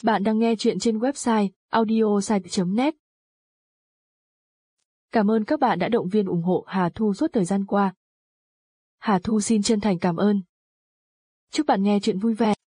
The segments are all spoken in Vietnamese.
Bạn đang nghe chuyện trên website audiosite.net. Cảm ơn các bạn đã động viên ủng hộ Hà Thu suốt thời gian qua. Hà Thu xin chân thành cảm ơn. Chúc bạn nghe chuyện vui vẻ.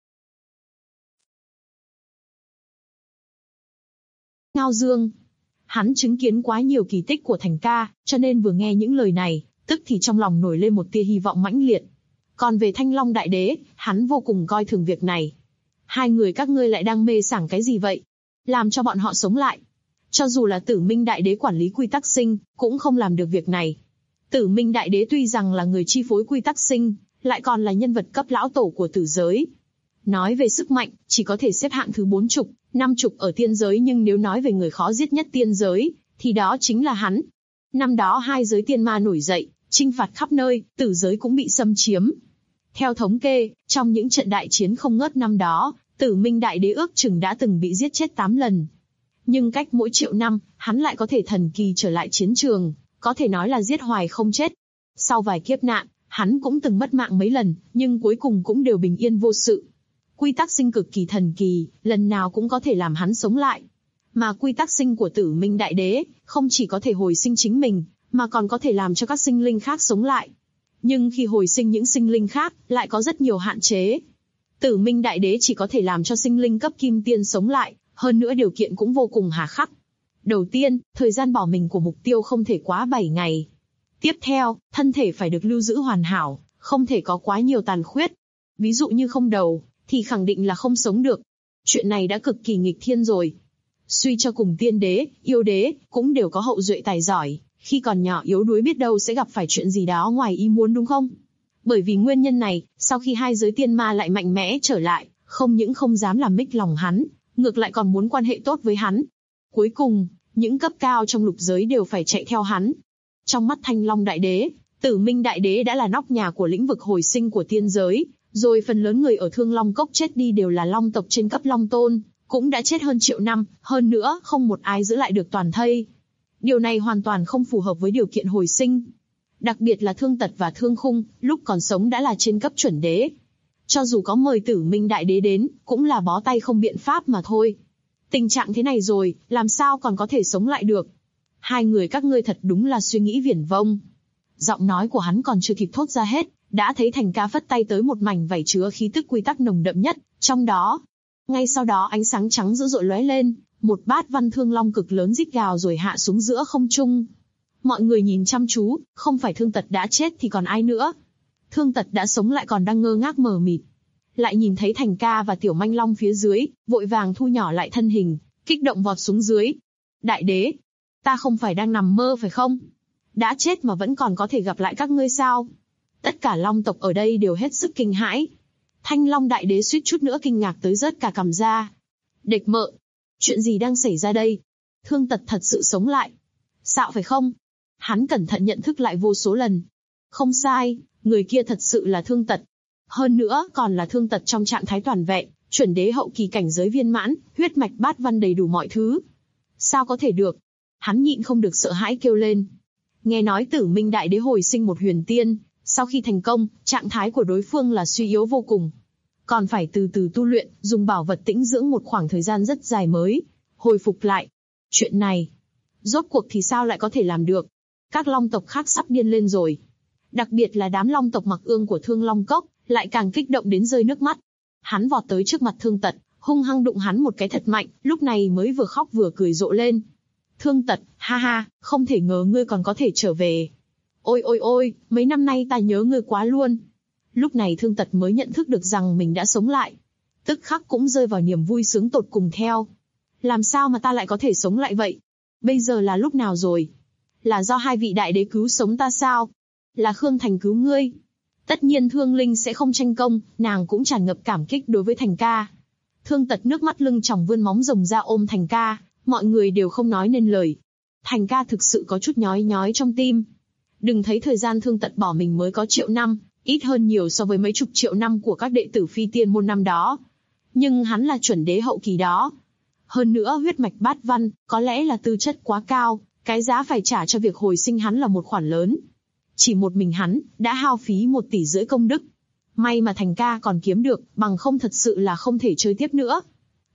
Ngao Dương. Hắn chứng kiến quá nhiều kỳ tích của Thành ca, cho nên vừa nghe những lời này, tức thì trong lòng nổi lên một tia hy vọng mãnh liệt. Còn về Thanh Long Đại Đế, hắn vô cùng coi thường việc này. Hai người các ngươi lại đang mê sảng cái gì vậy? Làm cho bọn họ sống lại. Cho dù là Tử Minh Đại Đế quản lý quy tắc sinh, cũng không làm được việc này. Tử Minh Đại Đế tuy rằng là người chi phối quy tắc sinh, lại còn là nhân vật cấp lão tổ của tử giới. Nói về sức mạnh, chỉ có thể xếp hạng thứ 40, 50 ở tiên giới, nhưng nếu nói về người khó giết nhất tiên giới, thì đó chính là hắn. Năm đó hai giới tiên ma nổi dậy, chinh phạt khắp nơi, tử giới cũng bị xâm chiếm. Theo thống kê, trong những trận đại chiến không ngớt năm đó, Tử Minh Đại Đế ước chừng đã từng bị giết chết 8 lần. Nhưng cách mỗi triệu năm, hắn lại có thể thần kỳ trở lại chiến trường, có thể nói là giết hoài không chết. Sau vài kiếp nạn, hắn cũng từng mất mạng mấy lần, nhưng cuối cùng cũng đều bình yên vô sự. Quy tắc sinh cực kỳ thần kỳ, lần nào cũng có thể làm hắn sống lại. Mà quy tắc sinh của Tử Minh Đại Đế, không chỉ có thể hồi sinh chính mình, mà còn có thể làm cho các sinh linh khác sống lại. Nhưng khi hồi sinh những sinh linh khác, lại có rất nhiều hạn chế. Tử Minh Đại Đế chỉ có thể làm cho sinh linh cấp kim tiên sống lại, hơn nữa điều kiện cũng vô cùng hà khắc. Đầu tiên, thời gian bỏ mình của mục tiêu không thể quá 7 ngày. Tiếp theo, thân thể phải được lưu giữ hoàn hảo, không thể có quá nhiều tàn khuyết. Ví dụ như không đầu, thì khẳng định là không sống được. Chuyện này đã cực kỳ nghịch thiên rồi. Suy cho cùng tiên đế, yêu đế, cũng đều có hậu duệ tài giỏi, khi còn nhỏ yếu đuối biết đâu sẽ gặp phải chuyện gì đó ngoài ý muốn, đúng không? Bởi vì nguyên nhân này, sau khi hai giới tiên ma lại mạnh mẽ trở lại, không những không dám làm mích lòng hắn, ngược lại còn muốn quan hệ tốt với hắn. Cuối cùng, những cấp cao trong lục giới đều phải chạy theo hắn. Trong mắt Thanh Long Đại Đế, Tử Minh Đại Đế đã là nóc nhà của lĩnh vực hồi sinh của tiên giới, rồi phần lớn người ở Thương Long Cốc chết đi đều là long tộc trên cấp Long Tôn, cũng đã chết hơn triệu năm, hơn nữa không một ai giữ lại được toàn thây. Điều này hoàn toàn không phù hợp với điều kiện hồi sinh. Đặc biệt là Thương Tật và Thương Khung, lúc còn sống đã là trên cấp chuẩn đế. Cho dù có mời Tử Minh Đại Đế đến, cũng là bó tay không biện pháp mà thôi. Tình trạng thế này rồi, làm sao còn có thể sống lại được? Hai người các ngươi thật đúng là suy nghĩ viển vông. Giọng nói của hắn còn chưa kịp thốt ra hết, đã thấy Thành ca phất tay tới một mảnh vảy chứa khí tức quy tắc nồng đậm nhất, trong đó. Ngay sau đó ánh sáng trắng dữ dội lóe lên, một bát văn thương long cực lớn rít gào rồi hạ xuống giữa không trung. Mọi người nhìn chăm chú, không phải Thương Tật đã chết thì còn ai nữa. Thương Tật đã sống lại còn đang ngơ ngác mờ mịt. Lại nhìn thấy Thành ca và Tiểu Manh Long phía dưới, vội vàng thu nhỏ lại thân hình, kích động vọt xuống dưới. Đại đế, ta không phải đang nằm mơ phải không? Đã chết mà vẫn còn có thể gặp lại các ngươi sao? Tất cả long tộc ở đây đều hết sức kinh hãi. Thanh Long Đại Đế suýt chút nữa kinh ngạc tới rớt cả cằm ra. Địch Mợ, chuyện gì đang xảy ra đây? Thương Tật thật sự sống lại. Xạo phải không? Hắn cẩn thận nhận thức lại vô số lần. Không sai, người kia thật sự là Thương Tật. Hơn nữa còn là Thương Tật trong trạng thái toàn vẹn, chuẩn đế hậu kỳ cảnh giới viên mãn, huyết mạch bát văn đầy đủ mọi thứ. Sao có thể được? Hắn nhịn không được sợ hãi kêu lên. Nghe nói Tử Minh Đại Đế hồi sinh một huyền tiên, sau khi thành công, trạng thái của đối phương là suy yếu vô cùng. Còn phải từ từ tu luyện, dùng bảo vật tĩnh dưỡng một khoảng thời gian rất dài mới hồi phục lại. Chuyện này, rốt cuộc thì sao lại có thể làm được? Các long tộc khác sắp điên lên rồi. Đặc biệt là đám long tộc Mặc Ương của Thương Long Cốc, lại càng kích động đến rơi nước mắt. Hắn vọt tới trước mặt Thương Tật, hung hăng đụng hắn một cái thật mạnh, lúc này mới vừa khóc vừa cười rộ lên. Thương Tật, ha ha, không thể ngờ ngươi còn có thể trở về. Ôi ôi ôi, mấy năm nay ta nhớ ngươi quá luôn. Lúc này Thương Tật mới nhận thức được rằng mình đã sống lại. Tức khắc cũng rơi vào niềm vui sướng tột cùng theo. Làm sao mà ta lại có thể sống lại vậy? Bây giờ là lúc nào rồi? Là do hai vị đại đế cứu sống ta sao? Là Khương Thành cứu ngươi? Tất nhiên Thương Linh sẽ không tranh công, nàng cũng tràn ngập cảm kích đối với Thành ca. Thương Tật nước mắt lưng tròng vươn móng rồng ra ôm Thành ca, mọi người đều không nói nên lời. Thành ca thực sự có chút nhói nhói trong tim. Đừng thấy thời gian Thương Tật bỏ mình mới có triệu năm, ít hơn nhiều so với mấy chục triệu năm của các đệ tử phi tiên môn năm đó. Nhưng hắn là chuẩn đế hậu kỳ đó. Hơn nữa huyết mạch bát văn, có lẽ là tư chất quá cao, cái giá phải trả cho việc hồi sinh hắn là một khoản lớn. Chỉ một mình hắn, đã hao phí 1,5 tỷ công đức. May mà Thành ca còn kiếm được, bằng không thật sự là không thể chơi tiếp nữa.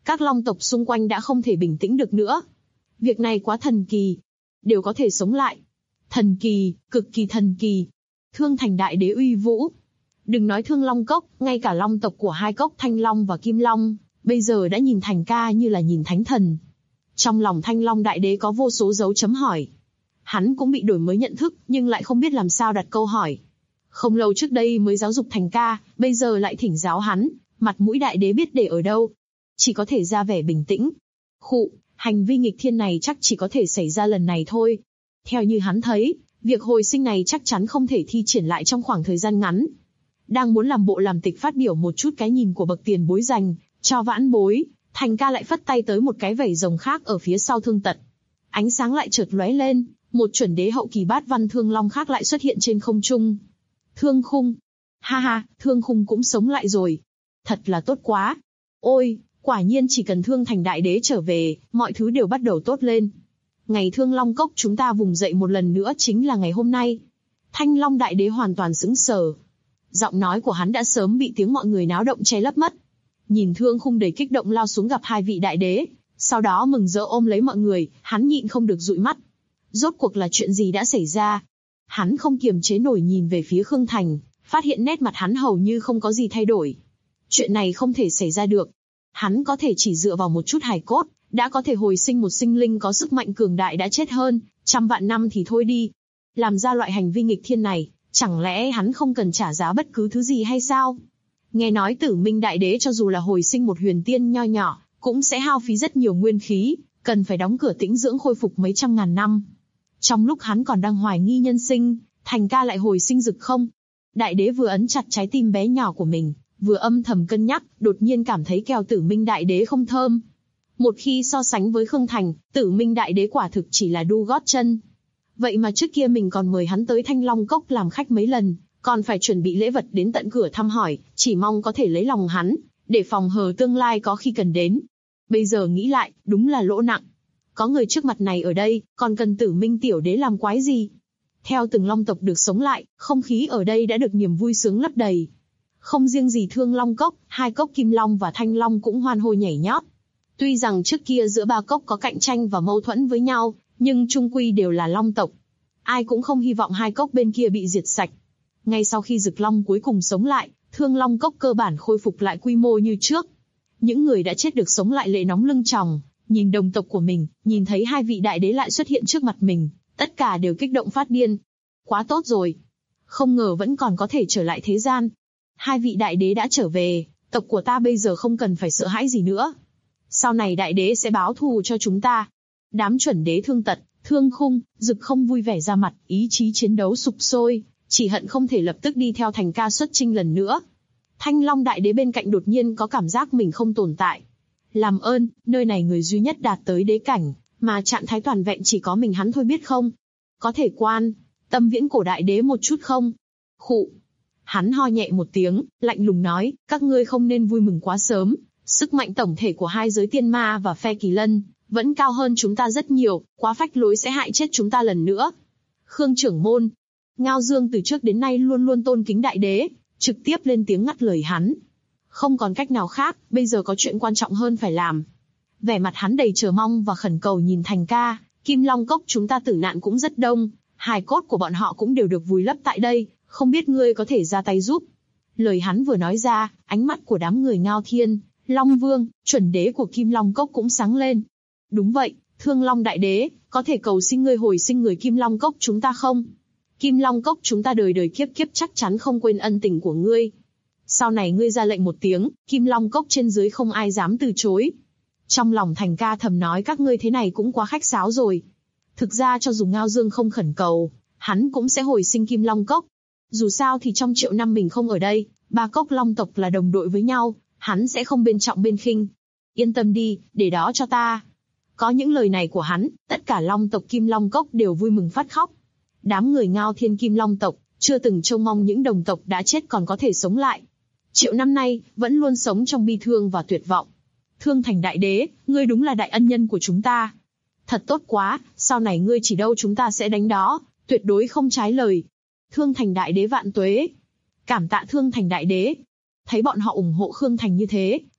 Các long tộc xung quanh đã không thể bình tĩnh được nữa. Việc này quá thần kỳ. Đều có thể sống lại. Thần kỳ, cực kỳ thần kỳ. Thương Thành Đại Đế uy vũ. Đừng nói Thương Long Cốc, ngay cả long tộc của hai cốc Thanh Long và Kim Long, bây giờ đã nhìn Thành Ca như là nhìn thánh thần. Trong lòng Thanh Long Đại Đế có vô số dấu chấm hỏi. Hắn cũng bị đổi mới nhận thức, nhưng lại không biết làm sao đặt câu hỏi. Không lâu trước đây mới giáo dục Thành Ca, bây giờ lại thỉnh giáo hắn, mặt mũi Đại Đế biết để ở đâu. Chỉ có thể ra vẻ bình tĩnh. Khụ, hành vi nghịch thiên này chắc chỉ có thể xảy ra lần này thôi. Theo như hắn thấy, việc hồi sinh này chắc chắn không thể thi triển lại trong khoảng thời gian ngắn. Đang muốn làm bộ làm tịch phát biểu một chút cái nhìn của bậc tiền bối dành cho vãn bối, Thành Ca lại phất tay tới một cái vảy rồng khác ở phía sau Thương Tật. Ánh sáng lại chợt lóe lên, một chuẩn đế hậu kỳ bát văn thương long khác lại xuất hiện trên không trung. Thương Khung. Ha ha, Thương Khung cũng sống lại rồi. Thật là tốt quá. Ôi, quả nhiên chỉ cần Thương Thành Đại Đế trở về, mọi thứ đều bắt đầu tốt lên. Ngày Thương Long Cốc chúng ta vùng dậy một lần nữa chính là ngày hôm nay. Thanh Long Đại Đế hoàn toàn sững sờ. Giọng nói của hắn đã sớm bị tiếng mọi người náo động che lấp mất. Nhìn Thương Khung đầy kích động lao xuống gặp hai vị đại đế, sau đó mừng rỡ ôm lấy mọi người, hắn nhịn không được dụi mắt. Rốt cuộc là chuyện gì đã xảy ra? Hắn không kiềm chế nổi nhìn về phía Khương Thành, phát hiện nét mặt hắn hầu như không có gì thay đổi. Chuyện này không thể xảy ra được. Hắn có thể chỉ dựa vào một chút hài cốt, đã có thể hồi sinh một sinh linh có sức mạnh cường đại đã chết hơn, trăm vạn năm thì thôi đi. Làm ra loại hành vi nghịch thiên này, chẳng lẽ hắn không cần trả giá bất cứ thứ gì hay sao? Nghe nói Tử Minh Đại Đế cho dù là hồi sinh một huyền tiên nho nhỏ, cũng sẽ hao phí rất nhiều nguyên khí, cần phải đóng cửa tĩnh dưỡng khôi phục mấy trăm ngàn năm. Trong lúc hắn còn đang hoài nghi nhân sinh, Thành Ca lại hồi sinh rực không? Đại Đế vừa ấn chặt trái tim bé nhỏ của mình, vừa âm thầm cân nhắc, đột nhiên cảm thấy keo Tử Minh Đại Đế không thơm. Một khi so sánh với Khương Thành, Tử Minh Đại Đế quả thực chỉ là đu gót chân. Vậy mà trước kia mình còn mời hắn tới Thanh Long Cốc làm khách mấy lần, còn phải chuẩn bị lễ vật đến tận cửa thăm hỏi, chỉ mong có thể lấy lòng hắn, để phòng hờ tương lai có khi cần đến. Bây giờ nghĩ lại, đúng là lỗ nặng. Có người trước mặt này ở đây, còn cần Tử Minh Tiểu Đế làm quái gì? Theo từng long tộc được sống lại, không khí ở đây đã được niềm vui sướng lấp đầy. Không riêng gì Thương Long Cốc, hai cốc Kim Long và Thanh Long cũng hoan hô nhảy nhót. Tuy rằng trước kia giữa ba cốc có cạnh tranh và mâu thuẫn với nhau, nhưng chung quy đều là long tộc. Ai cũng không hy vọng hai cốc bên kia bị diệt sạch. Ngay sau khi Dực Long cuối cùng sống lại, Thương Long Cốc cơ bản khôi phục lại quy mô như trước. Những người đã chết được sống lại lệ nóng lưng tròng, nhìn đồng tộc của mình, nhìn thấy hai vị đại đế lại xuất hiện trước mặt mình, tất cả đều kích động phát điên. Quá tốt rồi. Không ngờ vẫn còn có thể trở lại thế gian. Hai vị đại đế đã trở về, tộc của ta bây giờ không cần phải sợ hãi gì nữa. Sau này đại đế sẽ báo thù cho chúng ta. Đám chuẩn đế Thương Tật, Thương Khung, Dực không vui vẻ ra mặt, ý chí chiến đấu sục sôi, chỉ hận không thể lập tức đi theo Thành Ca xuất chinh lần nữa. Thanh Long Đại Đế bên cạnh đột nhiên có cảm giác mình không tồn tại. Làm ơn, nơi này người duy nhất đạt tới đế cảnh, mà trạng thái toàn vẹn chỉ có mình hắn thôi biết không? Có thể quan tâm Viễn Cổ Đại Đế một chút không? Khụ. Hắn ho nhẹ một tiếng, lạnh lùng nói, các ngươi không nên vui mừng quá sớm. Sức mạnh tổng thể của hai giới tiên ma và phe kỳ lân vẫn cao hơn chúng ta rất nhiều, quá phách lối sẽ hại chết chúng ta lần nữa. Khương trưởng môn, Ngao Dương từ trước đến nay luôn luôn tôn kính đại đế, trực tiếp lên tiếng ngắt lời hắn. Không còn cách nào khác, bây giờ có chuyện quan trọng hơn phải làm. Vẻ mặt hắn đầy chờ mong và khẩn cầu nhìn Thành Ca, Kim Long Cốc chúng ta tử nạn cũng rất đông, hài cốt của bọn họ cũng đều được vùi lấp tại đây, không biết ngươi có thể ra tay giúp. Lời hắn vừa nói ra, ánh mắt của đám người Ngao Thiên, Long Vương, chuẩn đế của Kim Long Cốc cũng sáng lên. Đúng vậy, Thương Long Đại Đế, có thể cầu xin ngươi hồi sinh người Kim Long Cốc chúng ta không? Kim Long Cốc chúng ta đời đời kiếp kiếp chắc chắn không quên ân tình của ngươi. Sau này ngươi ra lệnh một tiếng, Kim Long Cốc trên dưới không ai dám từ chối. Trong lòng Thành Ca thầm nói các ngươi thế này cũng quá khách sáo rồi. Thực ra cho dù Ngao Dương không khẩn cầu, hắn cũng sẽ hồi sinh Kim Long Cốc. Dù sao thì trong triệu năm mình không ở đây, ba cốc long tộc là đồng đội với nhau, hắn sẽ không bên trọng bên khinh. Yên tâm đi, để đó cho ta. Có những lời này của hắn, tất cả long tộc Kim Long Cốc đều vui mừng phát khóc. Đám người Ngao Thiên Kim Long tộc, chưa từng trông mong những đồng tộc đã chết còn có thể sống lại. Triệu năm nay, vẫn luôn sống trong bi thương và tuyệt vọng. Thương Thành Đại Đế, ngươi đúng là đại ân nhân của chúng ta. Thật tốt quá, sau này ngươi chỉ đâu chúng ta sẽ đánh đó, tuyệt đối không trái lời. Thương Thành Đại Đế vạn tuế. Cảm tạ Thương Thành Đại Đế. Thấy bọn họ ủng hộ Khương Thành như thế,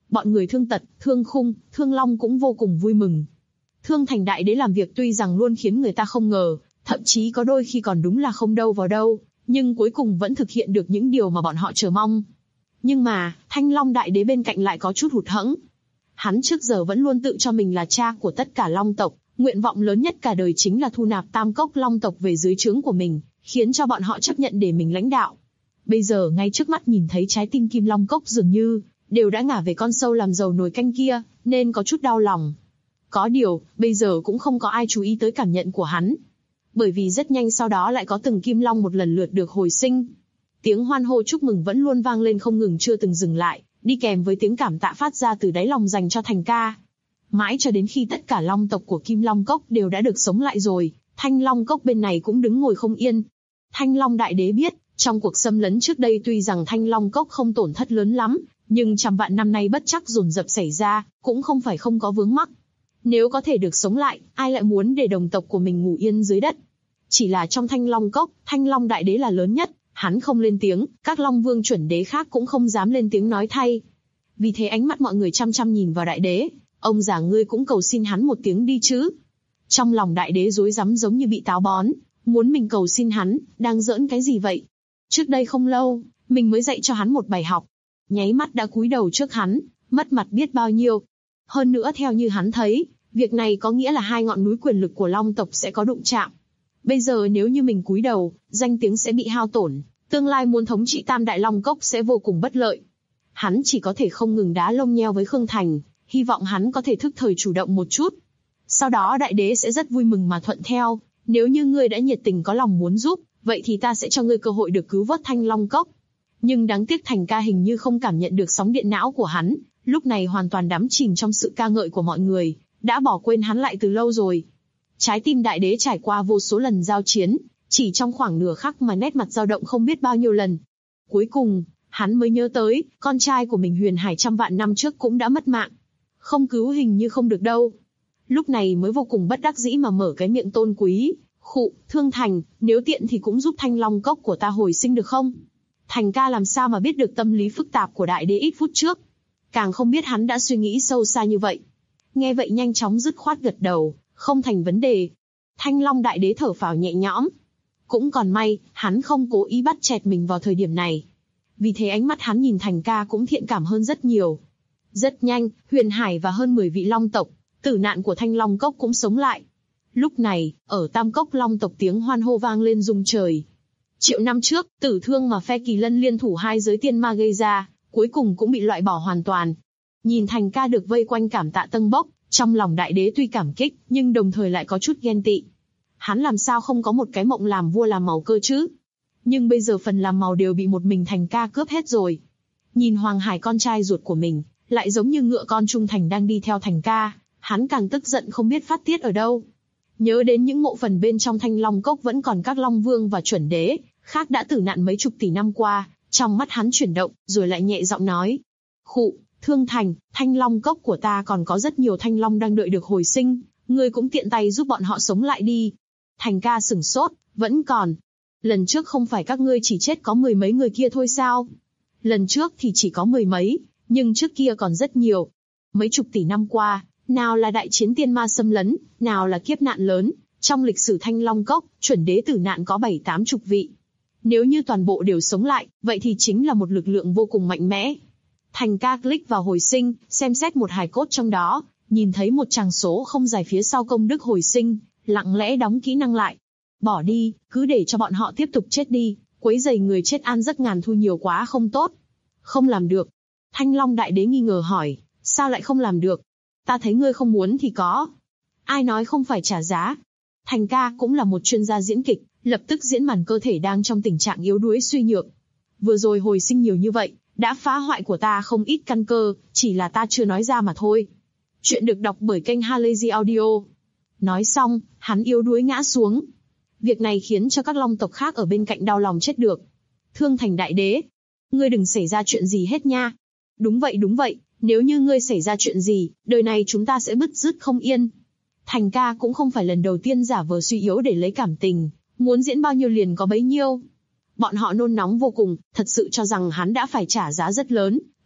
Bọn người Thương Tật, Thương Khung, Thương Long cũng vô cùng vui mừng. Thương Thành Đại Đế làm việc tuy rằng luôn khiến người ta không ngờ, thậm chí có đôi khi còn đúng là không đâu vào đâu, nhưng cuối cùng vẫn thực hiện được những điều mà bọn họ chờ mong. Nhưng mà, Thanh Long Đại Đế bên cạnh lại có chút hụt hẫng. Hắn trước giờ vẫn luôn tự cho mình là cha của tất cả Long tộc, nguyện vọng lớn nhất cả đời chính là thu nạp Tam Cốc Long tộc về dưới trướng của mình, khiến cho bọn họ chấp nhận để mình lãnh đạo. Bây giờ ngay trước mắt nhìn thấy trái tim Kim Long Cốc dường như đều đã ngả về con sâu làm dầu nồi canh kia, nên có chút đau lòng. Có điều, bây giờ cũng không có ai chú ý tới cảm nhận của hắn. Bởi vì rất nhanh sau đó lại có từng Kim Long một lần lượt được hồi sinh. Tiếng hoan hô chúc mừng vẫn luôn vang lên không ngừng chưa từng dừng lại, đi kèm với tiếng cảm tạ phát ra từ đáy lòng dành cho Thành ca. Mãi cho đến khi tất cả Long tộc của Kim Long Cốc đều đã được sống lại rồi, Thanh Long Cốc bên này cũng đứng ngồi không yên. Thanh Long Đại Đế biết, trong cuộc xâm lấn trước đây tuy rằng Thanh Long Cốc không tổn thất lớn lắm, nhưng trăm vạn năm nay bất trắc dồn dập xảy ra, cũng không phải không có vướng mắc. Nếu có thể được sống lại, ai lại muốn để đồng tộc của mình ngủ yên dưới đất? Chỉ là trong Thanh Long Cốc, Thanh Long Đại Đế là lớn nhất, hắn không lên tiếng, các Long Vương chuẩn đế khác cũng không dám lên tiếng nói thay. Vì thế ánh mắt mọi người chăm chăm nhìn vào Đại Đế, ông già ngươi cũng cầu xin hắn một tiếng đi chứ. Trong lòng Đại Đế rối rắm giống như bị táo bón, muốn mình cầu xin hắn, đang giỡn cái gì vậy? Trước đây không lâu, mình mới dạy cho hắn một bài học. Nháy mắt đã cúi đầu trước hắn, mất mặt biết bao nhiêu. Hơn nữa theo như hắn thấy, việc này có nghĩa là hai ngọn núi quyền lực của Long tộc sẽ có đụng chạm. Bây giờ nếu như mình cúi đầu, danh tiếng sẽ bị hao tổn, tương lai muốn thống trị Tam Đại Long Cốc sẽ vô cùng bất lợi. Hắn chỉ có thể không ngừng đá lông nheo với Khương Thành, hy vọng hắn có thể thức thời chủ động một chút. Sau đó Đại Đế sẽ rất vui mừng mà thuận theo, nếu như ngươi đã nhiệt tình có lòng muốn giúp, vậy thì ta sẽ cho ngươi cơ hội được cứu vớt Thanh Long Cốc. Nhưng đáng tiếc Thành ca hình như không cảm nhận được sóng điện não của hắn, lúc này hoàn toàn đắm chìm trong sự ca ngợi của mọi người, đã bỏ quên hắn lại từ lâu rồi. Trái tim Đại Đế trải qua vô số lần giao chiến, chỉ trong khoảng nửa khắc mà nét mặt dao động không biết bao nhiêu lần. Cuối cùng, hắn mới nhớ tới, con trai của mình Huyền Hải trăm vạn năm trước cũng đã mất mạng. Không cứu hình như không được đâu. Lúc này mới vô cùng bất đắc dĩ mà mở cái miệng tôn quý, khụ, Thương Thành, nếu tiện thì cũng giúp Thanh Long Cốc của ta hồi sinh được không? Thành ca làm sao mà biết được tâm lý phức tạp của Đại Đế ít phút trước. Càng không biết hắn đã suy nghĩ sâu xa như vậy. Nghe vậy nhanh chóng dứt khoát gật đầu, không thành vấn đề. Thanh Long Đại Đế thở phào nhẹ nhõm. Cũng còn may, hắn không cố ý bắt chẹt mình vào thời điểm này. Vì thế ánh mắt hắn nhìn Thành ca cũng thiện cảm hơn rất nhiều. Rất nhanh, Huyền Hải và hơn 10 vị Long tộc, tử nạn của Thanh Long Cốc cũng sống lại. Lúc này, ở Tam Cốc Long tộc tiếng hoan hô vang lên rung trời. Triệu năm trước, tử thương mà phe Kỳ Lân liên thủ hai giới tiên ma gây ra, cuối cùng cũng bị loại bỏ hoàn toàn. Nhìn Thành ca được vây quanh cảm tạ tâng bốc, trong lòng Đại Đế tuy cảm kích, nhưng đồng thời lại có chút ghen tị. Hắn làm sao không có một cái mộng làm vua làm màu cơ chứ? Nhưng bây giờ phần làm màu đều bị một mình Thành ca cướp hết rồi. Nhìn Hoàng Hải con trai ruột của mình, lại giống như ngựa con trung thành đang đi theo Thành ca, hắn càng tức giận không biết phát tiết ở đâu. Nhớ đến những mộ phần bên trong Thanh Long Cốc vẫn còn các Long Vương và chuẩn đế, khác đã tử nạn mấy chục tỷ năm qua, trong mắt hắn chuyển động, rồi lại nhẹ giọng nói. Khụ, Thương Thành, Thanh Long Cốc của ta còn có rất nhiều Thanh Long đang đợi được hồi sinh, ngươi cũng tiện tay giúp bọn họ sống lại đi. Thành ca sửng sốt, vẫn còn. Lần trước không phải các ngươi chỉ chết có 10 mấy người kia thôi sao? Lần trước thì chỉ có 10 mấy, nhưng trước kia còn rất nhiều. Mấy chục tỷ năm qua, nào là đại chiến tiên ma xâm lấn, nào là kiếp nạn lớn, trong lịch sử Thanh Long Cốc, chuẩn đế tử nạn có 7-80 vị. Nếu như toàn bộ đều sống lại, vậy thì chính là một lực lượng vô cùng mạnh mẽ. Thành ca click vào hồi sinh, xem xét một hài cốt trong đó, nhìn thấy một chằng số không dài phía sau công đức hồi sinh, lặng lẽ đóng kỹ năng lại. Bỏ đi, cứ để cho bọn họ tiếp tục chết đi, quấy rầy người chết an giấc ngàn thu nhiều quá không tốt. Không làm được. Thanh Long Đại Đế nghi ngờ hỏi, sao lại không làm được? Ta thấy ngươi không muốn thì có. Ai nói không phải trả giá? Thành ca cũng là một chuyên gia diễn kịch, lập tức diễn màn cơ thể đang trong tình trạng yếu đuối suy nhược. Vừa rồi hồi sinh nhiều như vậy, đã phá hoại của ta không ít căn cơ, chỉ là ta chưa nói ra mà thôi. Chuyện được đọc bởi kênh Halazy Audio. Nói xong, hắn yếu đuối ngã xuống. Việc này khiến cho các Long tộc khác ở bên cạnh đau lòng chết được. Thương Thành Đại Đế, ngươi đừng xảy ra chuyện gì hết nha. Đúng vậy, nếu như ngươi xảy ra chuyện gì, đời này chúng ta sẽ bứt rứt không yên. Thành ca cũng không phải lần đầu tiên giả vờ suy yếu để lấy cảm tình, muốn diễn bao nhiêu liền có bấy nhiêu. Bọn họ nôn nóng vô cùng, thật sự cho rằng hắn đã phải trả giá rất lớn,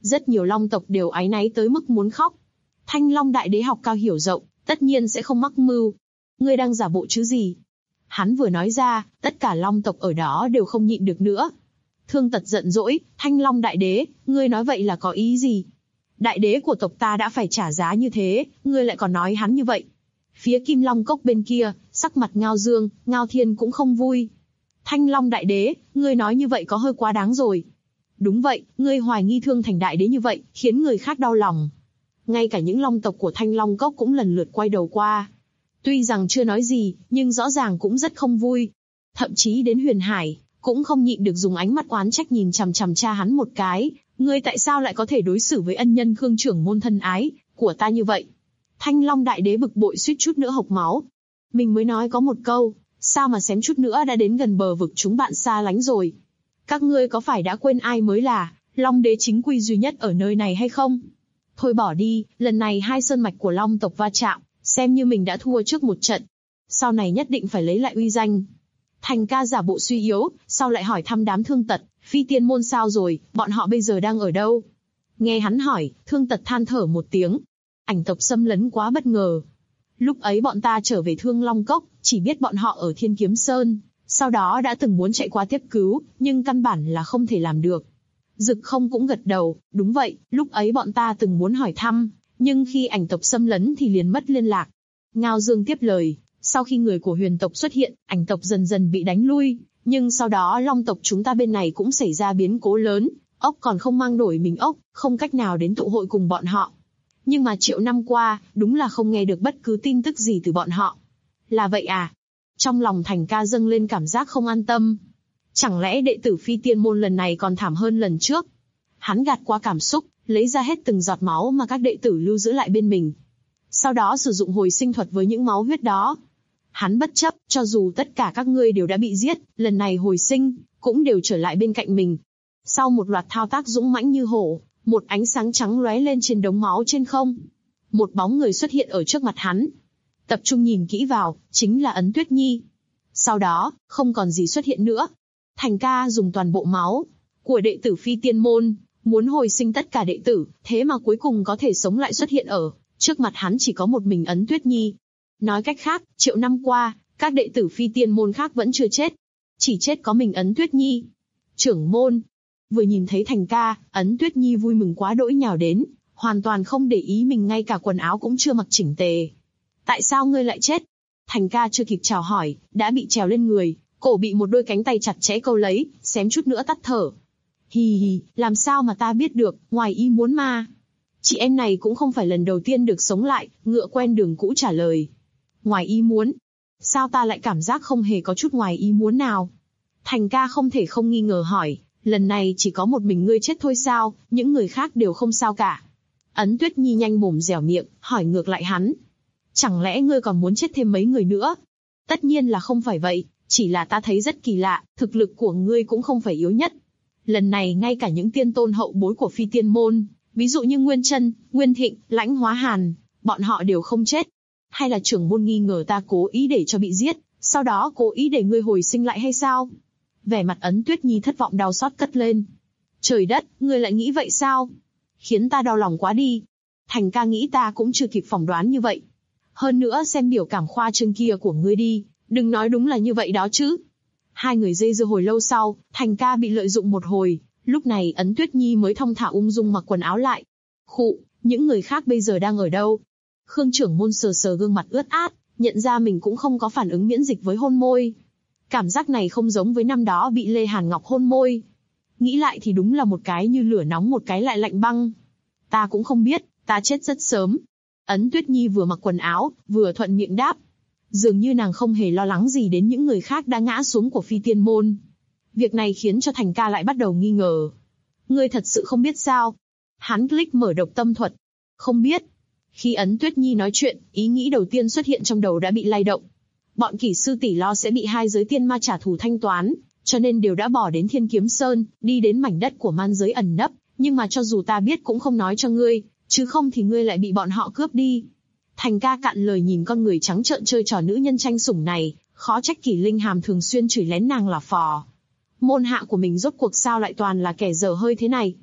Rất nhiều long tộc đều áy náy tới mức muốn khóc. Thanh Long Đại Đế học cao hiểu rộng, tất nhiên sẽ không mắc mưu. Ngươi đang giả bộ chứ gì? Hắn vừa nói ra, tất cả long tộc ở đó đều không nhịn được nữa. Thương Tật giận dỗi, Thanh Long Đại Đế, ngươi nói vậy là có ý gì? Đại đế của tộc ta đã phải trả giá như thế, ngươi lại còn nói hắn như vậy. Phía Kim Long Cốc bên kia, sắc mặt Ngao Dương, Ngao Thiên cũng không vui. Thanh Long Đại Đế, ngươi nói như vậy có hơi quá đáng rồi. Đúng vậy, ngươi hoài nghi Thương Thành Đại Đế như vậy, khiến người khác đau lòng. Ngay cả những long tộc của Thanh Long Cốc cũng lần lượt quay đầu qua. Tuy rằng chưa nói gì, nhưng rõ ràng cũng rất không vui. Thậm chí đến Huyền Hải, cũng không nhịn được dùng ánh mắt oán trách nhìn chằm chằm cha hắn một cái. Ngươi tại sao lại có thể đối xử với ân nhân Khương trưởng môn thân ái của ta như vậy? Thanh Long Đại Đế bực bội suýt chút nữa hộc máu. Mình mới nói có một câu, sao mà xém chút nữa đã đến gần bờ vực chúng bạn xa lánh rồi? Các ngươi có phải đã quên ai mới là Long Đế chính quy duy nhất ở nơi này hay không? Thôi bỏ đi, lần này hai sơn mạch của Long tộc va chạm, xem như mình đã thua trước một trận. Sau này nhất định phải lấy lại uy danh. Thành ca giả bộ suy yếu, sau lại hỏi thăm đám Thương Tật, Phi Tiên môn sao rồi, bọn họ bây giờ đang ở đâu? Nghe hắn hỏi, Thương Tật than thở một tiếng. Ảnh tộc xâm lấn quá bất ngờ. Lúc ấy bọn ta trở về Thương Long Cốc, chỉ biết bọn họ ở Thiên Kiếm Sơn, sau đó đã từng muốn chạy qua tiếp cứu, nhưng căn bản là không thể làm được. Dực Không cũng gật đầu, đúng vậy, lúc ấy bọn ta từng muốn hỏi thăm, nhưng khi ảnh tộc xâm lấn thì liền mất liên lạc. Ngao Dương tiếp lời, sau khi người của Huyền tộc xuất hiện, ảnh tộc dần dần bị đánh lui, nhưng sau đó Long tộc chúng ta bên này cũng xảy ra biến cố lớn, ốc còn không mang nổi mình ốc, không cách nào đến tụ hội cùng bọn họ. Nhưng mà triệu năm qua, đúng là không nghe được bất cứ tin tức gì từ bọn họ. Là vậy à? Trong lòng Thành ca dâng lên cảm giác không an tâm. Chẳng lẽ đệ tử Phi Tiên môn lần này còn thảm hơn lần trước? Hắn gạt qua cảm xúc, lấy ra hết từng giọt máu mà các đệ tử lưu giữ lại bên mình. Sau đó sử dụng hồi sinh thuật với những máu huyết đó. Hắn bất chấp, cho dù tất cả các ngươi đều đã bị giết, lần này hồi sinh, cũng đều trở lại bên cạnh mình. Sau một loạt thao tác dũng mãnh như hổ, một ánh sáng trắng lóe lên trên đống máu trên không. Một bóng người xuất hiện ở trước mặt hắn. Tập trung nhìn kỹ vào, chính là Ấn Tuyết Nhi. Sau đó, không còn gì xuất hiện nữa. Thành ca dùng toàn bộ máu của đệ tử Phi Tiên môn, muốn hồi sinh tất cả đệ tử, thế mà cuối cùng có thể sống lại xuất hiện ở trước mặt hắn chỉ có một mình Ấn Tuyết Nhi. Nói cách khác, triệu năm qua, các đệ tử Phi Tiên môn khác vẫn chưa chết. Chỉ chết có mình Ấn Tuyết Nhi. Trưởng môn. Vừa nhìn thấy Thành ca, Ấn Tuyết Nhi vui mừng quá đỗi nhào đến, hoàn toàn không để ý mình ngay cả quần áo cũng chưa mặc chỉnh tề. Tại sao ngươi lại chết? Thành ca chưa kịp chào hỏi, đã bị trèo lên người, cổ bị một đôi cánh tay chặt chẽ câu lấy, xém chút nữa tắt thở. Hì hì, làm sao mà ta biết được, ngoài ý muốn mà. Chị em này cũng không phải lần đầu tiên được sống lại, ngựa quen đường cũ trả lời. Ngoài ý muốn? Sao ta lại cảm giác không hề có chút ngoài ý muốn nào? Thành ca không thể không nghi ngờ hỏi, lần này chỉ có một mình ngươi chết thôi sao, những người khác đều không sao cả. Ấn Tuyết Nhi nhanh mồm dẻo miệng, hỏi ngược lại hắn. Chẳng lẽ ngươi còn muốn chết thêm mấy người nữa? Tất nhiên là không phải vậy, chỉ là ta thấy rất kỳ lạ, thực lực của ngươi cũng không phải yếu nhất. Lần này ngay cả những tiên tôn hậu bối của Phi Tiên môn, ví dụ như Nguyên Chân, Nguyên Thịnh, Lãnh Hóa Hàn, bọn họ đều không chết. Hay là trưởng môn nghi ngờ ta cố ý để cho bị giết, sau đó cố ý để ngươi hồi sinh lại hay sao? Vẻ mặt Ấn Tuyết Nhi thất vọng đau xót cất lên. Trời đất, ngươi lại nghĩ vậy sao? Khiến ta đau lòng quá đi. Thành ca nghĩ ta cũng chưa kịp phỏng đoán như vậy. Hơn nữa xem biểu cảm khoa trương kia của ngươi đi, đừng nói đúng là như vậy đó chứ. Hai người dây dưa hồi lâu sau, Thành ca bị lợi dụng một hồi, lúc này Ấn Tuyết Nhi mới thong thả ung dung mặc quần áo lại. Khụ, những người khác bây giờ đang ở đâu? Khương trưởng môn sờ sờ gương mặt ướt át, nhận ra mình cũng không có phản ứng miễn dịch với hôn môi. Cảm giác này không giống với năm đó bị Lê Hàn Ngọc hôn môi. Nghĩ lại thì đúng là một cái như lửa nóng một cái lại lạnh băng. Ta cũng không biết, ta chết rất sớm. Ấn Tuyết Nhi vừa mặc quần áo, vừa thuận miệng đáp. Dường như nàng không hề lo lắng gì đến những người khác đã ngã xuống của Phi Tiên môn. Việc này khiến cho Thành ca lại bắt đầu nghi ngờ. Ngươi thật sự không biết sao? Hắn click mở độc tâm thuật. Không biết. Khi Ấn Tuyết Nhi nói chuyện, ý nghĩ đầu tiên xuất hiện trong đầu đã bị lay động. Bọn kỷ sư tỷ lo sẽ bị hai giới tiên ma trả thù thanh toán, cho nên đều đã bỏ đến Thiên Kiếm Sơn, đi đến mảnh đất của man giới ẩn nấp. Nhưng mà cho dù ta biết cũng không nói cho ngươi, chứ không thì ngươi lại bị bọn họ cướp đi. Thành ca cạn lời nhìn con người trắng trợn chơi trò nữ nhân tranh sủng này, khó trách Kỷ Linh Hàm thường xuyên chửi lén nàng là phò. Môn hạ của mình rốt cuộc sao lại toàn là kẻ dở hơi thế này?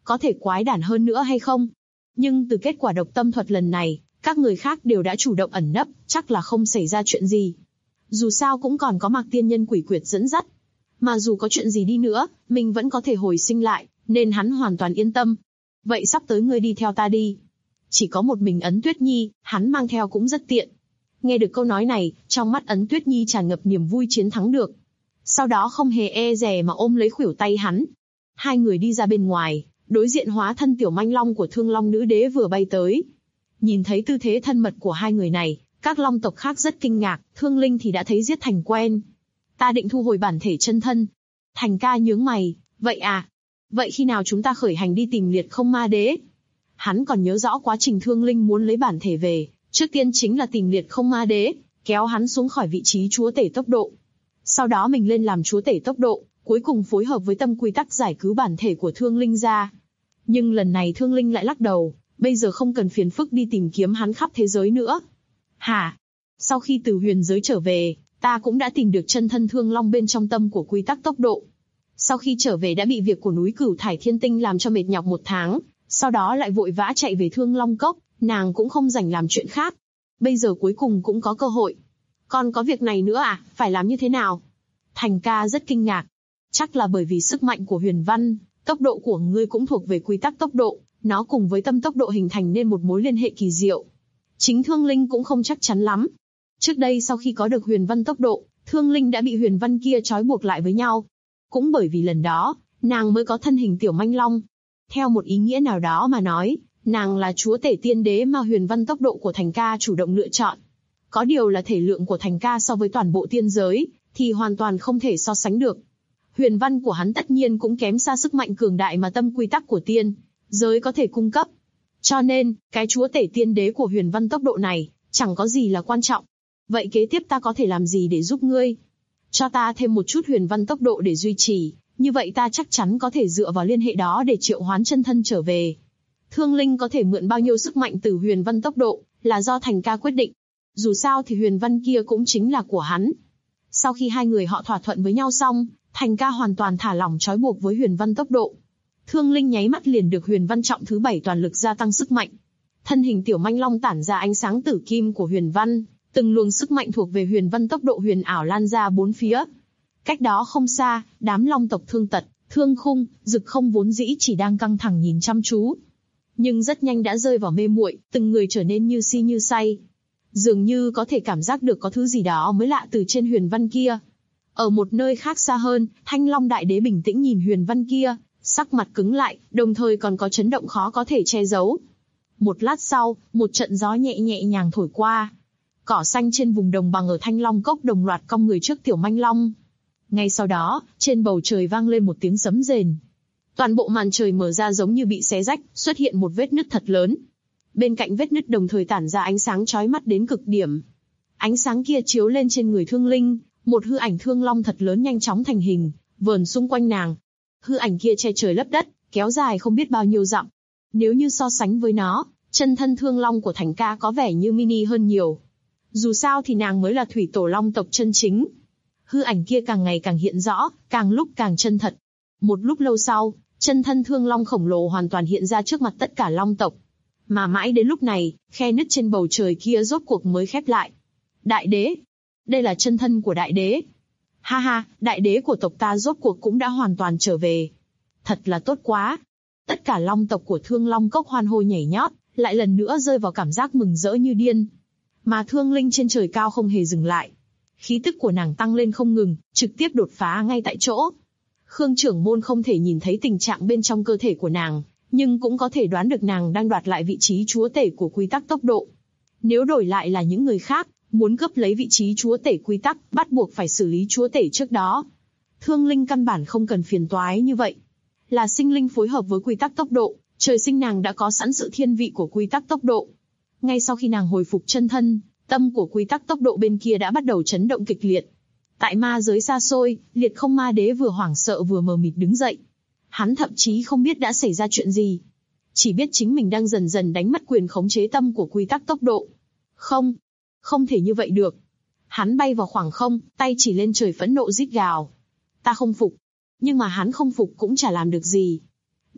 có thể quái đản hơn nữa hay không? Nhưng từ kết quả độc tâm thuật lần này, các người khác đều đã chủ động ẩn nấp, chắc là không xảy ra chuyện gì. Dù sao cũng còn có Mạc Tiên Nhân Quỷ Quyệt dẫn dắt. Mà dù có chuyện gì đi nữa, mình vẫn có thể hồi sinh lại, nên hắn hoàn toàn yên tâm. Vậy sắp tới ngươi đi theo ta đi. Chỉ có một mình Ấn Tuyết Nhi, hắn mang theo cũng rất tiện. Nghe được câu nói này, trong mắt Ấn Tuyết Nhi tràn ngập niềm vui chiến thắng được. Sau đó không hề e dè mà ôm lấy khuỷu tay hắn. Hai người đi ra bên ngoài, đối diện hóa thân tiểu manh long của Thương Long Nữ Đế vừa bay tới. Nhìn thấy tư thế thân mật của hai người này, các long tộc khác rất kinh ngạc, Thương Linh thì đã thấy giết Thành quen. Ta định thu hồi bản thể chân thân. Thành ca nhướng mày, vậy à? Vậy khi nào chúng ta khởi hành đi tìm Liệt Không Ma Đế? Hắn còn nhớ rõ quá trình Thương Linh muốn lấy bản thể về, trước tiên chính là tìm Liệt Không Ma Đế, kéo hắn xuống khỏi vị trí chúa tể tốc độ. Sau đó mình lên làm chúa tể tốc độ, cuối cùng phối hợp với tâm quy tắc giải cứu bản thể của Thương Linh ra. Nhưng lần này Thương Linh lại lắc đầu, bây giờ không cần phiền phức đi tìm kiếm hắn khắp thế giới nữa. Hả? Sau khi từ huyền giới trở về, ta cũng đã tìm được chân thân Thương Long bên trong tâm của quy tắc tốc độ. Sau khi trở về đã bị việc của núi Cửu Thải Thiên Tinh làm cho mệt nhọc 1 tháng, sau đó lại vội vã chạy về Thương Long Cốc, nàng cũng không rảnh làm chuyện khác. Bây giờ cuối cùng cũng có cơ hội. Còn có việc này nữa à, phải làm như thế nào? Thành ca rất kinh ngạc. Chắc là bởi vì sức mạnh của huyền văn, tốc độ của ngươi cũng thuộc về quy tắc tốc độ, nó cùng với tâm tốc độ hình thành nên một mối liên hệ kỳ diệu. Chính Thương Linh cũng không chắc chắn lắm. Trước đây sau khi có được huyền văn tốc độ, Thương Linh đã bị huyền văn kia trói buộc lại với nhau. Cũng bởi vì lần đó, nàng mới có thân hình tiểu manh long. Theo một ý nghĩa nào đó mà nói, nàng là chúa tể tiên đế mà huyền văn tốc độ của Thành ca chủ động lựa chọn. Có điều là thể lượng của Thành ca so với toàn bộ tiên giới, thì hoàn toàn không thể so sánh được. Huyền văn của hắn tất nhiên cũng kém xa sức mạnh cường đại mà tâm quy tắc của tiên giới có thể cung cấp. Cho nên, cái chúa tể tiên đế của huyền văn tốc độ này, chẳng có gì là quan trọng. Vậy kế tiếp ta có thể làm gì để giúp ngươi? Cho ta thêm một chút huyền văn tốc độ để duy trì, như vậy ta chắc chắn có thể dựa vào liên hệ đó để triệu hoán chân thân trở về. Thương Linh có thể mượn bao nhiêu sức mạnh từ huyền văn tốc độ, là do Thành ca quyết định. Dù sao thì huyền văn kia cũng chính là của hắn. Sau khi hai người họ thỏa thuận với nhau xong, Thành ca hoàn toàn thả lỏng trói buộc với huyền văn tốc độ. Thương Linh nháy mắt liền được huyền văn trọng thứ 7 toàn lực gia tăng sức mạnh. Thân hình tiểu manh long tản ra ánh sáng tử kim của huyền văn, từng luồng sức mạnh thuộc về huyền văn tốc độ huyền ảo lan ra bốn phía. Cách đó không xa, đám long tộc Thương Tật, Thương Khung, Dực Không vốn dĩ chỉ đang căng thẳng nhìn chăm chú, nhưng rất nhanh đã rơi vào mê muội, từng người trở nên như si như say. Dường như có thể cảm giác được có thứ gì đó mới lạ từ trên huyền văn kia. Ở một nơi khác xa hơn, Thanh Long Đại Đế bình tĩnh nhìn huyền văn kia, sắc mặt cứng lại, đồng thời còn có chấn động khó có thể che giấu. Một lát sau, một trận gió nhẹ nhàng thổi qua. Cỏ xanh trên vùng đồng bằng ở Thanh Long Cốc đồng loạt cong người trước tiểu manh long. Ngay sau đó, trên bầu trời vang lên một tiếng sấm rền. Toàn bộ màn trời mở ra giống như bị xé rách, xuất hiện một vết nứt thật lớn. Bên cạnh vết nứt đồng thời tản ra ánh sáng chói mắt đến cực điểm. Ánh sáng kia chiếu lên trên người Thương Linh, một hư ảnh thương long thật lớn nhanh chóng thành hình, vờn xung quanh nàng. Hư ảnh kia che trời lấp đất, kéo dài không biết bao nhiêu dặm. Nếu như so sánh với nó, chân thân thương long của Thành ca có vẻ như mini hơn nhiều. Dù sao thì nàng mới là thủy tổ long tộc chân chính. Hư ảnh kia càng ngày càng hiện rõ, càng lúc càng chân thật. Một lúc lâu sau, chân thân thương long khổng lồ hoàn toàn hiện ra trước mặt tất cả long tộc. Mà mãi đến lúc này, khe nứt trên bầu trời kia rốt cuộc mới khép lại. Đại đế! Đây là chân thân của đại đế. Ha ha, đại đế của tộc ta rốt cuộc cũng đã hoàn toàn trở về. Thật là tốt quá. Tất cả long tộc của Thương Long Cốc hoan hô nhảy nhót, lại lần nữa rơi vào cảm giác mừng rỡ như điên. Mà Thương Linh trên trời cao không hề dừng lại. Khí tức của nàng tăng lên không ngừng, trực tiếp đột phá ngay tại chỗ. Khương trưởng môn không thể nhìn thấy tình trạng bên trong cơ thể của nàng, nhưng cũng có thể đoán được nàng đang đoạt lại vị trí chúa tể của quy tắc tốc độ. Nếu đổi lại là những người khác, muốn cướp lấy vị trí chúa tể quy tắc, bắt buộc phải xử lý chúa tể trước đó. Thương Linh căn bản không cần phiền toái như vậy. Là sinh linh phối hợp với quy tắc tốc độ, trời sinh nàng đã có sẵn sự thiên vị của quy tắc tốc độ. Ngay sau khi nàng hồi phục chân thân, tâm của quy tắc tốc độ bên kia đã bắt đầu chấn động kịch liệt. Tại ma giới xa xôi, Liệt Không Ma Đế vừa hoảng sợ vừa mờ mịt đứng dậy. Hắn thậm chí không biết đã xảy ra chuyện gì. Chỉ biết chính mình đang dần dần đánh mất quyền khống chế tâm của quy tắc tốc độ. Không thể như vậy được. Hắn bay vào khoảng không, tay chỉ lên trời phẫn nộ rít gào. Ta không phục. Nhưng mà hắn không phục cũng chả làm được gì.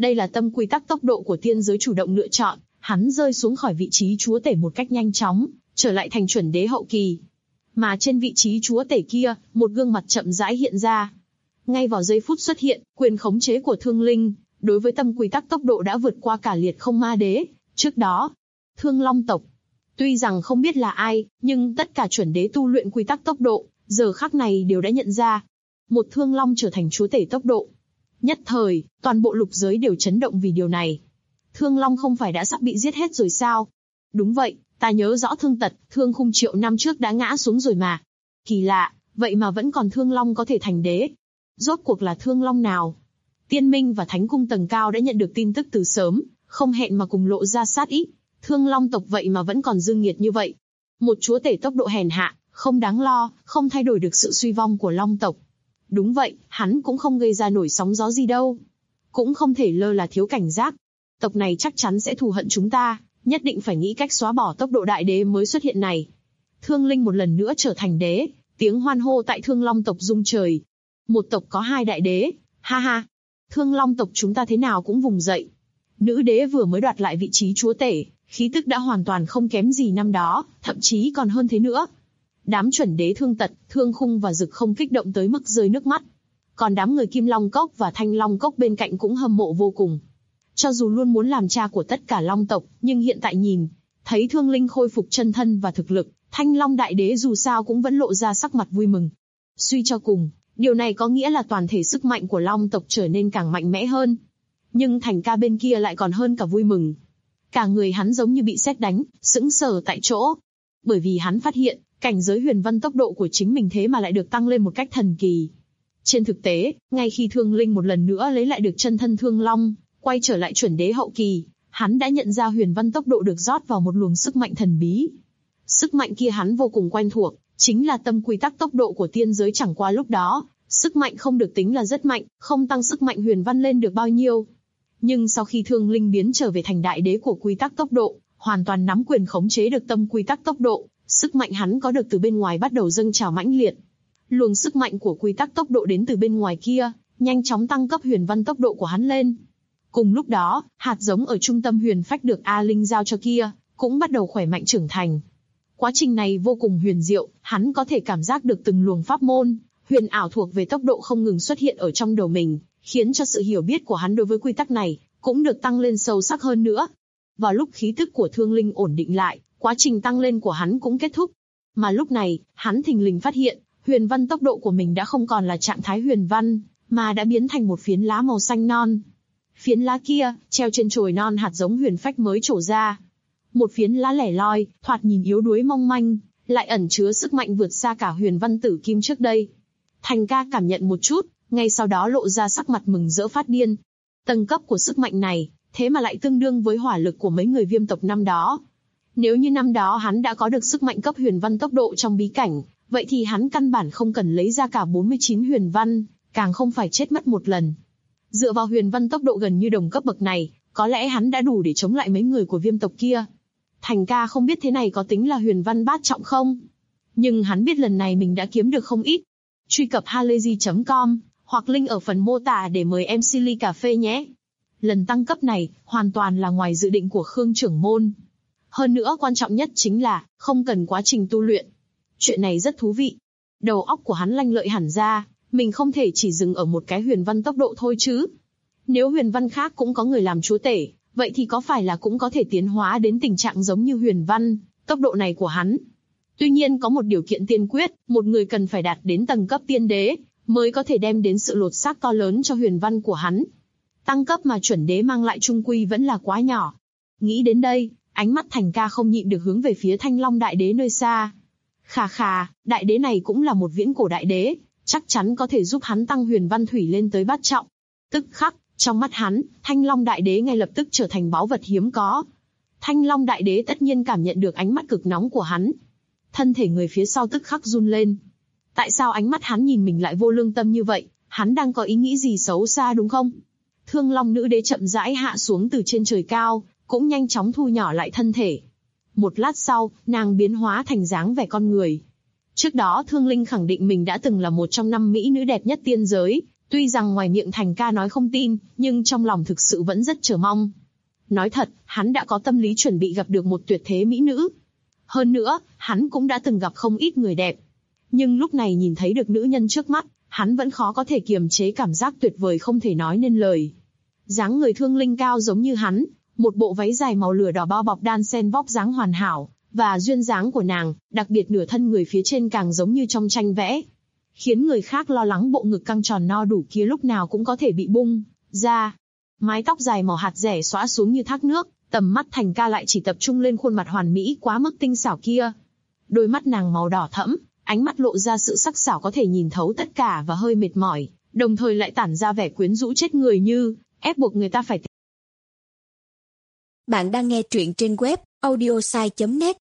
Đây là tâm quy tắc tốc độ của tiên giới chủ động lựa chọn, hắn rơi xuống khỏi vị trí chúa tể một cách nhanh chóng, trở lại thành chuẩn đế hậu kỳ. Mà trên vị trí chúa tể kia, một gương mặt chậm rãi hiện ra. Ngay vào giây phút xuất hiện, quyền khống chế của Thương Linh, đối với tâm quy tắc tốc độ đã vượt qua cả Liệt Không Ma Đế. Trước đó, Thương Long tộc, tuy rằng không biết là ai, nhưng tất cả chuẩn đế tu luyện quy tắc tốc độ, giờ khắc này đều đã nhận ra. Một Thương Long trở thành chúa tể tốc độ. Nhất thời, toàn bộ lục giới đều chấn động vì điều này. Thương Long không phải đã sắp bị giết hết rồi sao? Đúng vậy, ta nhớ rõ Thương Tật, Thương Khung triệu năm trước đã ngã xuống rồi mà. Kỳ lạ, vậy mà vẫn còn Thương Long có thể thành đế. Rốt cuộc là Thương Long nào? Tiên Minh và Thánh Cung tầng cao đã nhận được tin tức từ sớm, không hẹn mà cùng lộ ra sát ý. Thương Long tộc vậy mà vẫn còn dương nghiệt như vậy. Một chúa tể tốc độ hèn hạ, không đáng lo, không thay đổi được sự suy vong của Long tộc. Đúng vậy, hắn cũng không gây ra nổi sóng gió gì đâu. Cũng không thể lơ là thiếu cảnh giác. Tộc này chắc chắn sẽ thù hận chúng ta, nhất định phải nghĩ cách xóa bỏ tốc độ đại đế mới xuất hiện này. Thương Linh một lần nữa trở thành đế, tiếng hoan hô tại Thương Long tộc rung trời. Một tộc có hai đại đế, ha ha. Thương Long tộc chúng ta thế nào cũng vùng dậy. Nữ đế vừa mới đoạt lại vị trí chúa tể, khí tức đã hoàn toàn không kém gì năm đó, thậm chí còn hơn thế nữa. Đám chuẩn đế Thương Tật, Thương Khung và Dực Không kích động tới mức rơi nước mắt. Còn đám người Kim Long Cốc và Thanh Long Cốc bên cạnh cũng hâm mộ vô cùng. Cho dù luôn muốn làm cha của tất cả Long tộc, nhưng hiện tại nhìn, thấy Thương Linh khôi phục chân thân và thực lực, Thanh Long Đại Đế dù sao cũng vẫn lộ ra sắc mặt vui mừng. Suy cho cùng, điều này có nghĩa là toàn thể sức mạnh của Long tộc trở nên càng mạnh mẽ hơn. Nhưng Thành Ca bên kia lại còn hơn cả vui mừng. Cả người hắn giống như bị sét đánh, sững sờ tại chỗ. Bởi vì hắn phát hiện, cảnh giới huyền văn tốc độ của chính mình thế mà lại được tăng lên một cách thần kỳ. Trên thực tế, ngay khi Thương Linh một lần nữa lấy lại được chân thân Thương Long, quay trở lại chuẩn đế hậu kỳ, hắn đã nhận ra huyền văn tốc độ được rót vào một luồng sức mạnh thần bí. Sức mạnh kia hắn vô cùng quen thuộc, chính là tâm quy tắc tốc độ của tiên giới, chẳng qua lúc đó, sức mạnh không được tính là rất mạnh, không tăng sức mạnh huyền văn lên được bao nhiêu. Nhưng sau khi Thương Linh biến trở về thành đại đế của quy tắc tốc độ, hoàn toàn nắm quyền khống chế được tâm quy tắc tốc độ, sức mạnh hắn có được từ bên ngoài bắt đầu dâng trào mãnh liệt. Luồng sức mạnh của quy tắc tốc độ đến từ bên ngoài kia, nhanh chóng tăng cấp huyền văn tốc độ của hắn lên. Cùng lúc đó, hạt giống ở trung tâm huyền phách được A Linh giao cho kia, cũng bắt đầu khỏe mạnh trưởng thành. Quá trình này vô cùng huyền diệu, hắn có thể cảm giác được từng luồng pháp môn, huyền ảo thuộc về tốc độ không ngừng xuất hiện ở trong đầu mình, khiến cho sự hiểu biết của hắn đối với quy tắc này, cũng được tăng lên sâu sắc hơn nữa. Vào lúc khí tức của Thương Linh ổn định lại, quá trình tăng lên của hắn cũng kết thúc. Mà lúc này, hắn thình lình phát hiện, huyền văn tốc độ của mình đã không còn là trạng thái huyền văn, mà đã biến thành một phiến lá màu xanh non. Phiến lá kia, treo trên chồi non hạt giống huyền phách mới trổ ra. Một phiến lá lẻ loi, thoạt nhìn yếu đuối mong manh, lại ẩn chứa sức mạnh vượt xa cả huyền văn tử kim trước đây. Thành Ca cảm nhận một chút, ngay sau đó lộ ra sắc mặt mừng rỡ phát điên. Tầng cấp của sức mạnh này, thế mà lại tương đương với hỏa lực của mấy người Viêm tộc năm đó. Nếu như năm đó hắn đã có được sức mạnh cấp huyền văn tốc độ trong bí cảnh, vậy thì hắn căn bản không cần lấy ra cả 49 huyền văn, càng không phải chết mất một lần. Dựa vào huyền văn tốc độ gần như đồng cấp bậc này, có lẽ hắn đã đủ để chống lại mấy người của Viêm tộc kia. Thành Ca không biết thế này có tính là huyền văn bát trọng không? Nhưng hắn biết lần này mình đã kiếm được không ít. Truy cập halayzi.com, hoặc link ở phần mô tả để mời em Silly cà phê nhé. Lần tăng cấp này, hoàn toàn là ngoài dự định của Khương trưởng môn. Hơn nữa quan trọng nhất chính là, không cần quá trình tu luyện. Chuyện này rất thú vị. Đầu óc của hắn lanh lợi hẳn ra, mình không thể chỉ dừng ở một cái huyền văn tốc độ thôi chứ. Nếu huyền văn khác cũng có người làm chúa tể, vậy thì có phải là cũng có thể tiến hóa đến tình trạng giống như huyền văn, tốc độ này của hắn. Tuy nhiên có một điều kiện tiên quyết, một người cần phải đạt đến tầng cấp tiên đế, mới có thể đem đến sự lột xác to lớn cho huyền văn của hắn. Tăng cấp mà chuẩn đế mang lại chung quy vẫn là quá nhỏ. Nghĩ đến đây, ánh mắt Thành Ca không nhịn được hướng về phía Thanh Long Đại Đế nơi xa. Khà khà, đại đế này cũng là một viễn cổ đại đế, chắc chắn có thể giúp hắn tăng huyền văn thủy lên tới bát trọng. Tức khắc, trong mắt hắn, Thanh Long Đại Đế ngay lập tức trở thành báu vật hiếm có. Thanh Long Đại Đế tất nhiên cảm nhận được ánh mắt cực nóng của hắn. Thân thể người phía sau tức khắc run lên. Tại sao ánh mắt hắn nhìn mình lại vô lương tâm như vậy? Hắn đang có ý nghĩ gì xấu xa đúng không? Thương Long Nữ Đế chậm rãi hạ xuống từ trên trời cao, cũng nhanh chóng thu nhỏ lại thân thể. Một lát sau, nàng biến hóa thành dáng vẻ con người. Trước đó Thương Linh khẳng định mình đã từng là một trong 5 mỹ nữ đẹp nhất tiên giới, Tuy rằng ngoài miệng Thành ca nói không tin, nhưng trong lòng thực sự vẫn rất chờ mong. Nói thật, hắn đã có tâm lý chuẩn bị gặp được một tuyệt thế mỹ nữ. Hơn nữa, hắn cũng đã từng gặp không ít người đẹp. Nhưng lúc này nhìn thấy được nữ nhân trước mắt, hắn vẫn khó có thể kiềm chế cảm giác tuyệt vời không thể nói nên lời. Dáng người Thương Linh cao giống như hắn, một bộ váy dài màu lửa đỏ bao bọc đan xen vóc dáng hoàn hảo, và duyên dáng của nàng, đặc biệt nửa thân người phía trên càng giống như trong tranh vẽ. Khiến người khác lo lắng bộ ngực căng tròn no đủ kia lúc nào cũng có thể bị bung ra. Mái tóc dài màu hạt dẻ xõa xuống như thác nước, tầm mắt Thành ca lại chỉ tập trung lên khuôn mặt hoàn mỹ quá mức tinh xảo kia. Đôi mắt nàng màu đỏ thẫm, ánh mắt lộ ra sự sắc sảo có thể nhìn thấu tất cả và hơi mệt mỏi, đồng thời lại tản ra vẻ quyến rũ chết người như ép buộc người ta phải. Bạn đang nghe truyện trên web audiosai.net.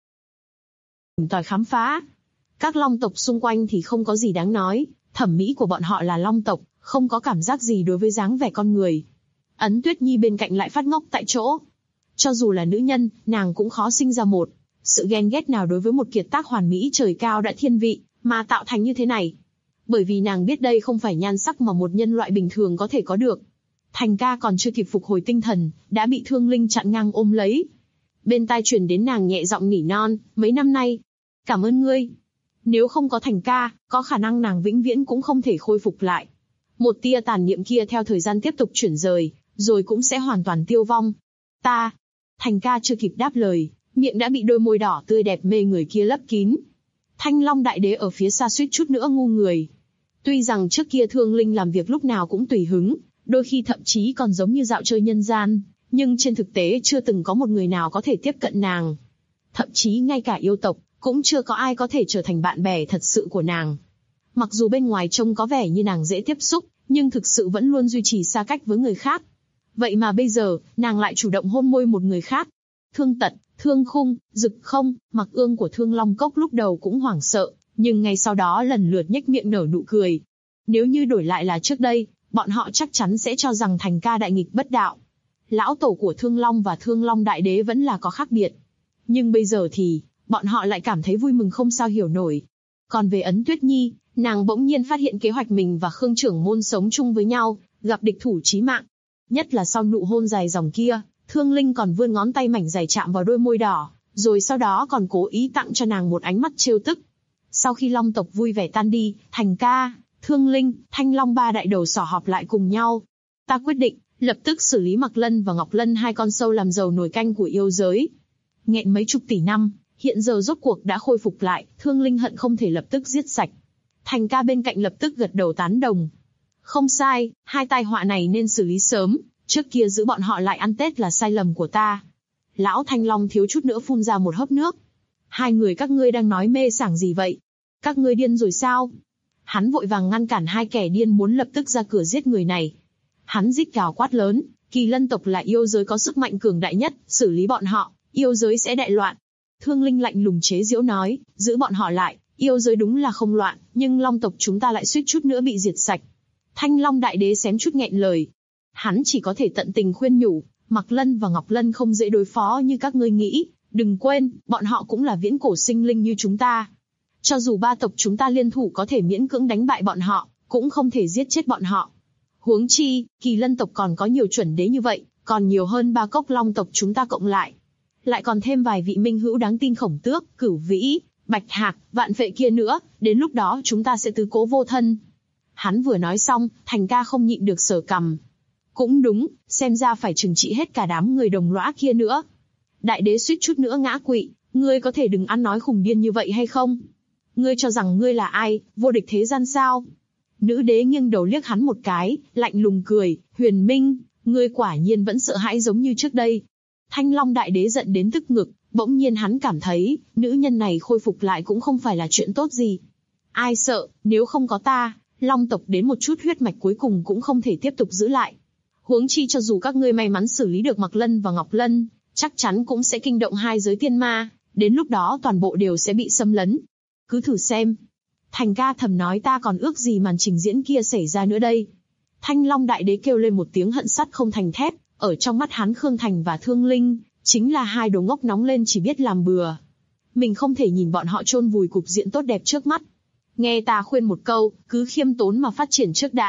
Tìm tòi khám phá. Các long tộc xung quanh thì không có gì đáng nói, thẩm mỹ của bọn họ là long tộc, không có cảm giác gì đối với dáng vẻ con người. Ấn Tuyết Nhi bên cạnh lại phát ngốc tại chỗ. Cho dù là nữ nhân, nàng cũng khó sinh ra một sự ghen ghét nào đối với một kiệt tác hoàn mỹ trời cao đã thiên vị, mà tạo thành như thế này. Bởi vì nàng biết đây không phải nhan sắc mà một nhân loại bình thường có thể có được. Thành ca còn chưa kịp phục hồi tinh thần, đã bị Thương Linh chặn ngang ôm lấy. Bên tai truyền đến nàng nhẹ giọng nỉ non, mấy năm nay. Cảm ơn ngươi. Nếu không có Thành ca, có khả năng nàng vĩnh viễn cũng không thể khôi phục lại. Một tia tàn niệm kia theo thời gian tiếp tục chuyển rời, rồi cũng sẽ hoàn toàn tiêu vong. Ta. Thành ca chưa kịp đáp lời, miệng đã bị đôi môi đỏ tươi đẹp mê người kia lấp kín. Thanh Long Đại Đế ở phía xa suýt chút nữa ngu người. Tuy rằng trước kia Thương Linh làm việc lúc nào cũng tùy hứng, đôi khi thậm chí còn giống như dạo chơi nhân gian, nhưng trên thực tế chưa từng có một người nào có thể tiếp cận nàng. Thậm chí ngay cả yêu tộc, cũng chưa có ai có thể trở thành bạn bè thật sự của nàng. Mặc dù bên ngoài trông có vẻ như nàng dễ tiếp xúc, nhưng thực sự vẫn luôn duy trì xa cách với người khác. Vậy mà bây giờ, nàng lại chủ động hôn môi một người khác. Thương Tật, Thương Khung, Dực Không, Mặc Ương của Thương Long Cốc lúc đầu cũng hoảng sợ, nhưng ngay sau đó lần lượt nhếch miệng nở nụ cười. Nếu như đổi lại là trước đây, bọn họ chắc chắn sẽ cho rằng Thành ca đại nghịch bất đạo. Lão tổ của Thương Long và Thương Long Đại Đế vẫn là có khác biệt. Nhưng bây giờ thì, bọn họ lại cảm thấy vui mừng không sao hiểu nổi. Còn về Ấn Tuyết Nhi, nàng bỗng nhiên phát hiện kế hoạch mình và Khương trưởng môn sống chung với nhau, gặp địch thủ chí mạng. Nhất là sau nụ hôn dài dòng kia, Thương Linh còn vươn ngón tay mảnh dài chạm vào đôi môi đỏ, rồi sau đó còn cố ý tặng cho nàng một ánh mắt trêu tức. Sau khi long tộc vui vẻ tan đi, Thành ca, Thương Linh, Thanh Long ba đại đầu sỏ họp lại cùng nhau. Ta quyết định, lập tức xử lý Mặc Lân và Ngọc Lân, hai con sâu làm dầu nồi canh của yêu giới. Nghẹn mấy chục tỷ năm, hiện giờ rốt cuộc đã khôi phục lại, Thương Linh hận không thể lập tức giết sạch. Thành ca bên cạnh lập tức gật đầu tán đồng. Không sai, hai tai họa này nên xử lý sớm, trước kia giữ bọn họ lại ăn Tết là sai lầm của ta. Lão Thanh Long thiếu chút nữa phun ra một hớp nước. Hai người các ngươi đang nói mê sảng gì vậy? Các ngươi điên rồi sao? Hắn vội vàng ngăn cản hai kẻ điên muốn lập tức ra cửa giết người này. Hắn rít gào quát lớn, Kỳ Lân tộc là yêu giới có sức mạnh cường đại nhất, xử lý bọn họ, yêu giới sẽ đại loạn. Thương Linh lạnh lùng chế giễu nói, giữ bọn họ lại, yêu giới đúng là không loạn, nhưng long tộc chúng ta lại suýt chút nữa bị diệt sạch. Thanh Long Đại Đế xém chút nghẹn lời. Hắn chỉ có thể tận tình khuyên nhủ, Mặc Lân và Ngọc Lân không dễ đối phó như các ngươi nghĩ, đừng quên, bọn họ cũng là viễn cổ sinh linh như chúng ta. Cho dù ba tộc chúng ta liên thủ có thể miễn cưỡng đánh bại bọn họ, cũng không thể giết chết bọn họ. Huống chi, Kỳ Lân tộc còn có nhiều chuẩn đế như vậy, còn nhiều hơn ba cốc long tộc chúng ta cộng lại. Lại còn thêm vài vị minh hữu đáng tin Khổng Tước, Cửu Vĩ, Bạch Hạc, Vạn Phệ kia nữa, đến lúc đó chúng ta sẽ tứ cố vô thân. Hắn vừa nói xong, Thành ca không nhịn được sờ cằm. Cũng đúng, xem ra phải trừng trị hết cả đám người đồng lõa kia nữa. Đại đế suýt chút nữa ngã quỵ, ngươi có thể đừng ăn nói khùng điên như vậy hay không? Ngươi cho rằng ngươi là ai, vô địch thế gian sao? Nữ đế nghiêng đầu liếc hắn một cái, lạnh lùng cười, Huyền Minh, ngươi quả nhiên vẫn sợ hãi giống như trước đây. Thanh Long Đại Đế giận đến tức ngực, bỗng nhiên hắn cảm thấy, nữ nhân này khôi phục lại cũng không phải là chuyện tốt gì. Ai sợ, nếu không có ta, long tộc đến một chút huyết mạch cuối cùng cũng không thể tiếp tục giữ lại. Huống chi cho dù các ngươi may mắn xử lý được Mặc Lân và Ngọc Lân, chắc chắn cũng sẽ kinh động hai giới thiên ma, đến lúc đó toàn bộ đều sẽ bị xâm lấn. Cứ thử xem. Thành ca thầm nói ta còn ước gì màn trình diễn kia xảy ra nữa đây. Thanh Long Đại Đế kêu lên một tiếng hận sắt không thành thép, ở trong mắt hắn Khương Thành và Thương Linh, chính là hai đồ ngốc nóng lên chỉ biết làm bừa. Mình không thể nhìn bọn họ chôn vùi cục diện tốt đẹp trước mắt. Nghe ta khuyên một câu, cứ khiêm tốn mà phát triển trước đã,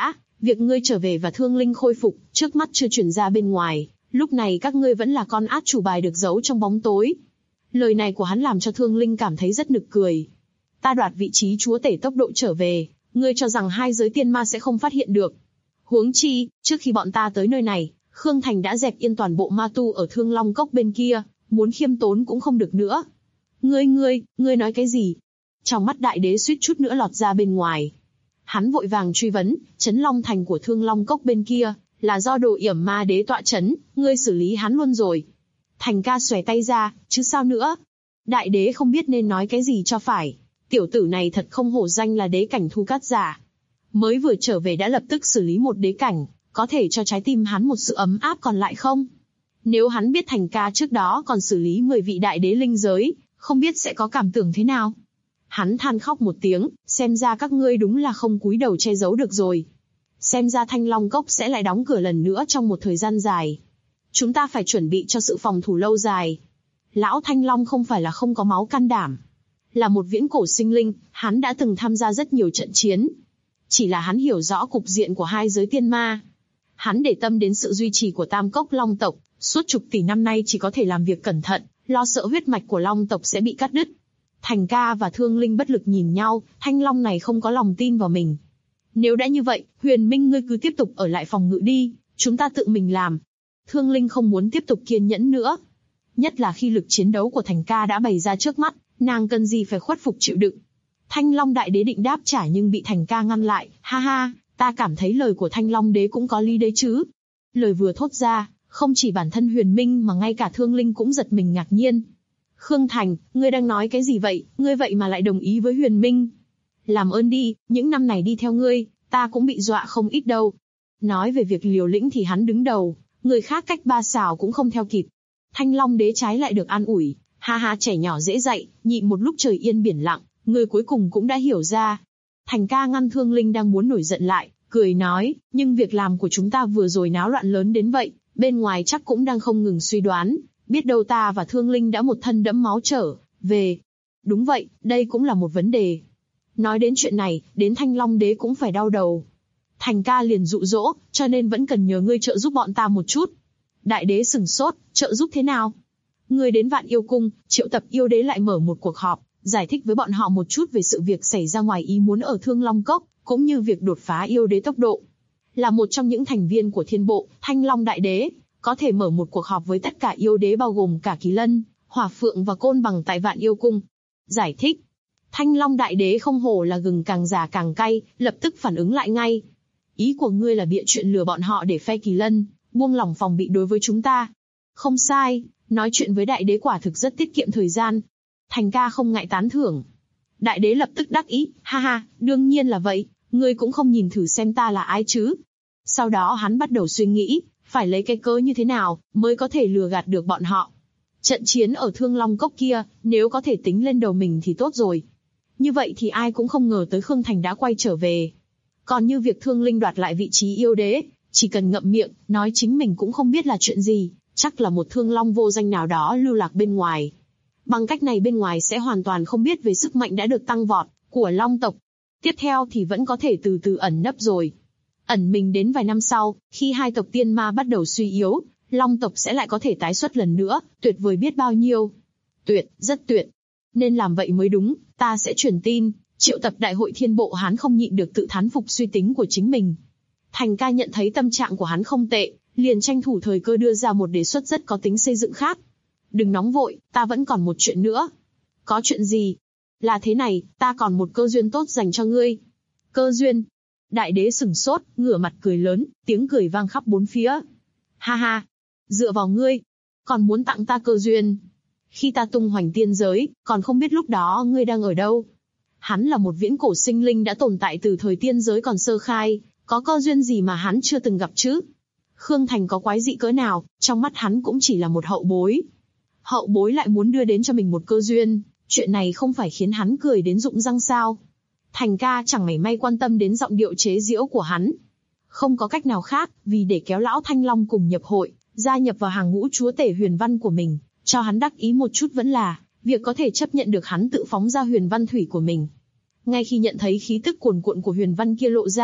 Việc ngươi trở về và thương linh khôi phục, trước mắt chưa truyền ra bên ngoài, lúc này các ngươi vẫn là con át chủ bài được giấu trong bóng tối. Lời này của hắn làm cho thương linh cảm thấy rất nực cười. Ta đoạt vị trí chúa tể tốc độ trở về, ngươi cho rằng hai giới tiên ma sẽ không phát hiện được. Huống chi, trước khi bọn ta tới nơi này, Khương Thành đã dẹp yên toàn bộ ma tu ở Thương Long Cốc bên kia, muốn khiêm tốn cũng không được nữa. Ngươi nói cái gì? Trong mắt đại đế suýt chút nữa lọt ra bên ngoài. Hắn vội vàng truy vấn, Trấn Long Thành của Thương Long Cốc bên kia, là do Đồ Yểm Ma Đế tọa trấn, ngươi xử lý hắn luôn rồi. Thành ca xòe tay ra, chứ sao nữa? Đại đế không biết nên nói cái gì cho phải. Tiểu tử này thật không hổ danh là đế cảnh thu cát giả. Mới vừa trở về đã lập tức xử lý một đế cảnh, có thể cho trái tim hắn một sự ấm áp còn lại không? Nếu hắn biết Thành ca trước đó còn xử lý 10 vị đại đế linh giới, không biết sẽ có cảm tưởng thế nào? Hắn than khóc một tiếng, xem ra các ngươi đúng là không cúi đầu che giấu được rồi. Xem ra Thanh Long Cốc sẽ lại đóng cửa lần nữa trong một thời gian dài. Chúng ta phải chuẩn bị cho sự phòng thủ lâu dài. Lão Thanh Long không phải là không có máu can đảm. Là một viễn cổ sinh linh, hắn đã từng tham gia rất nhiều trận chiến. Chỉ là hắn hiểu rõ cục diện của hai giới tiên ma. Hắn để tâm đến sự duy trì của Tam Cốc Long tộc, suốt chục tỷ năm nay chỉ có thể làm việc cẩn thận, lo sợ huyết mạch của Long tộc sẽ bị cắt đứt. Thành ca và Thương Linh bất lực nhìn nhau, Thanh Long này không có lòng tin vào mình. Nếu đã như vậy, Huyền Minh ngươi cứ tiếp tục ở lại phòng ngự đi, chúng ta tự mình làm. Thương Linh không muốn tiếp tục kiên nhẫn nữa. Nhất là khi lực chiến đấu của Thành ca đã bày ra trước mắt, nàng cần gì phải khuất phục chịu đựng. Thanh Long đại đế định đáp trả nhưng bị Thành ca ngăn lại, ha ha, ta cảm thấy lời của Thanh Long đế cũng có lý đấy chứ. Lời vừa thốt ra, không chỉ bản thân Huyền Minh mà ngay cả Thương Linh cũng giật mình ngạc nhiên. Khương Thành, ngươi đang nói cái gì vậy, ngươi vậy mà lại đồng ý với Huyền Minh? Làm ơn đi, những năm này đi theo ngươi, ta cũng bị dọa không ít đâu. Nói về việc liều lĩnh thì hắn đứng đầu, người khác cách ba sào cũng không theo kịp. Thanh Long đế trái lại được an ủi, ha ha trẻ nhỏ dễ dạy, nhịn một lúc trời yên biển lặng, người cuối cùng cũng đã hiểu ra. Thành ca ngăn Thương Linh đang muốn nổi giận lại, cười nói, nhưng việc làm của chúng ta vừa rồi náo loạn lớn đến vậy, bên ngoài chắc cũng đang không ngừng suy đoán, biết đâu ta và Thương Linh đã một thân đẫm máu trở về. Đúng vậy, đây cũng là một vấn đề. Nói đến chuyện này, đến Thanh Long đế cũng phải đau đầu. Thành ca liền dụ dỗ, cho nên vẫn cần nhờ ngươi trợ giúp bọn ta một chút. Đại đế sừng sốt, trợ giúp thế nào? Ngươi đến Vạn Yêu Cung, triệu tập yêu đế lại mở một cuộc họp, giải thích với bọn họ một chút về sự việc xảy ra ngoài ý muốn ở Thương Long Cốc, cũng như việc đột phá yêu đế tốc độ. Là một trong những thành viên của Thiên Bộ, Thanh Long đại đế có thể mở một cuộc họp với tất cả yêu đế bao gồm cả Kỳ Lân, Hỏa Phượng và Côn Bằng tại Vạn Yêu Cung. Giải thích. Thanh Long đại đế không hổ là gừng càng già càng cay, lập tức phản ứng lại ngay. Ý của ngươi là bịa chuyện lừa bọn họ để phe Kỳ Lân, buông lỏng phòng bị đối với chúng ta. Không sai, nói chuyện với đại đế quả thực rất tiết kiệm thời gian. Thành ca không ngại tán thưởng. Đại đế lập tức đắc ý, ha ha, đương nhiên là vậy, ngươi cũng không nhìn thử xem ta là ai chứ. Sau đó hắn bắt đầu suy nghĩ, phải lấy cái cớ như thế nào, mới có thể lừa gạt được bọn họ. Trận chiến ở Thương Long Cốc kia, nếu có thể tính lên đầu mình thì tốt rồi. Như vậy thì ai cũng không ngờ tới Khương Thành đã quay trở về. Còn như việc Thương Linh đoạt lại vị trí yêu đế, chỉ cần ngậm miệng, nói chính mình cũng không biết là chuyện gì, chắc là một thương long vô danh nào đó lưu lạc bên ngoài. Bằng cách này bên ngoài sẽ hoàn toàn không biết về sức mạnh đã được tăng vọt của long tộc. Tiếp theo thì vẫn có thể từ từ ẩn nấp rồi. Ẩn mình đến vài năm sau, khi hai tộc tiên ma bắt đầu suy yếu, long tộc sẽ lại có thể tái xuất lần nữa, tuyệt vời biết bao nhiêu. Tuyệt, rất tuyệt. Nên làm vậy mới đúng, ta sẽ truyền tin, triệu tập đại hội Thiên Bộ. Hắn không nhịn được tự thán phục suy tính của chính mình. Thành ca nhận thấy tâm trạng của hắn không tệ, liền tranh thủ thời cơ đưa ra một đề xuất rất có tính xây dựng khác. Đừng nóng vội, ta vẫn còn một chuyện nữa. Có chuyện gì? Là thế này, ta còn một cơ duyên tốt dành cho ngươi. Cơ duyên? Đại đế sừng sốt, ngửa mặt cười lớn, tiếng cười vang khắp bốn phía. Ha ha, dựa vào ngươi, còn muốn tặng ta cơ duyên. Khi ta tung hoành tiên giới, còn không biết lúc đó ngươi đang ở đâu. Hắn là một viễn cổ sinh linh đã tồn tại từ thời tiên giới còn sơ khai, có cơ duyên gì mà hắn chưa từng gặp chứ? Khương Thành có quái dị cỡ nào, trong mắt hắn cũng chỉ là một hậu bối. Hậu bối lại muốn đưa đến cho mình một cơ duyên, chuyện này không phải khiến hắn cười đến rụng răng sao? Thành ca chẳng mảy may quan tâm đến giọng điệu chế giễu của hắn. Không có cách nào khác, vì để kéo lão Thanh Long cùng nhập hội, gia nhập vào hàng ngũ chúa tể huyền văn của mình, cho hắn đắc ý một chút vẫn là việc có thể chấp nhận được hắn tự phóng ra huyền văn thủy của mình. Ngay khi nhận thấy khí tức cuồn cuộn của huyền văn kia lộ ra,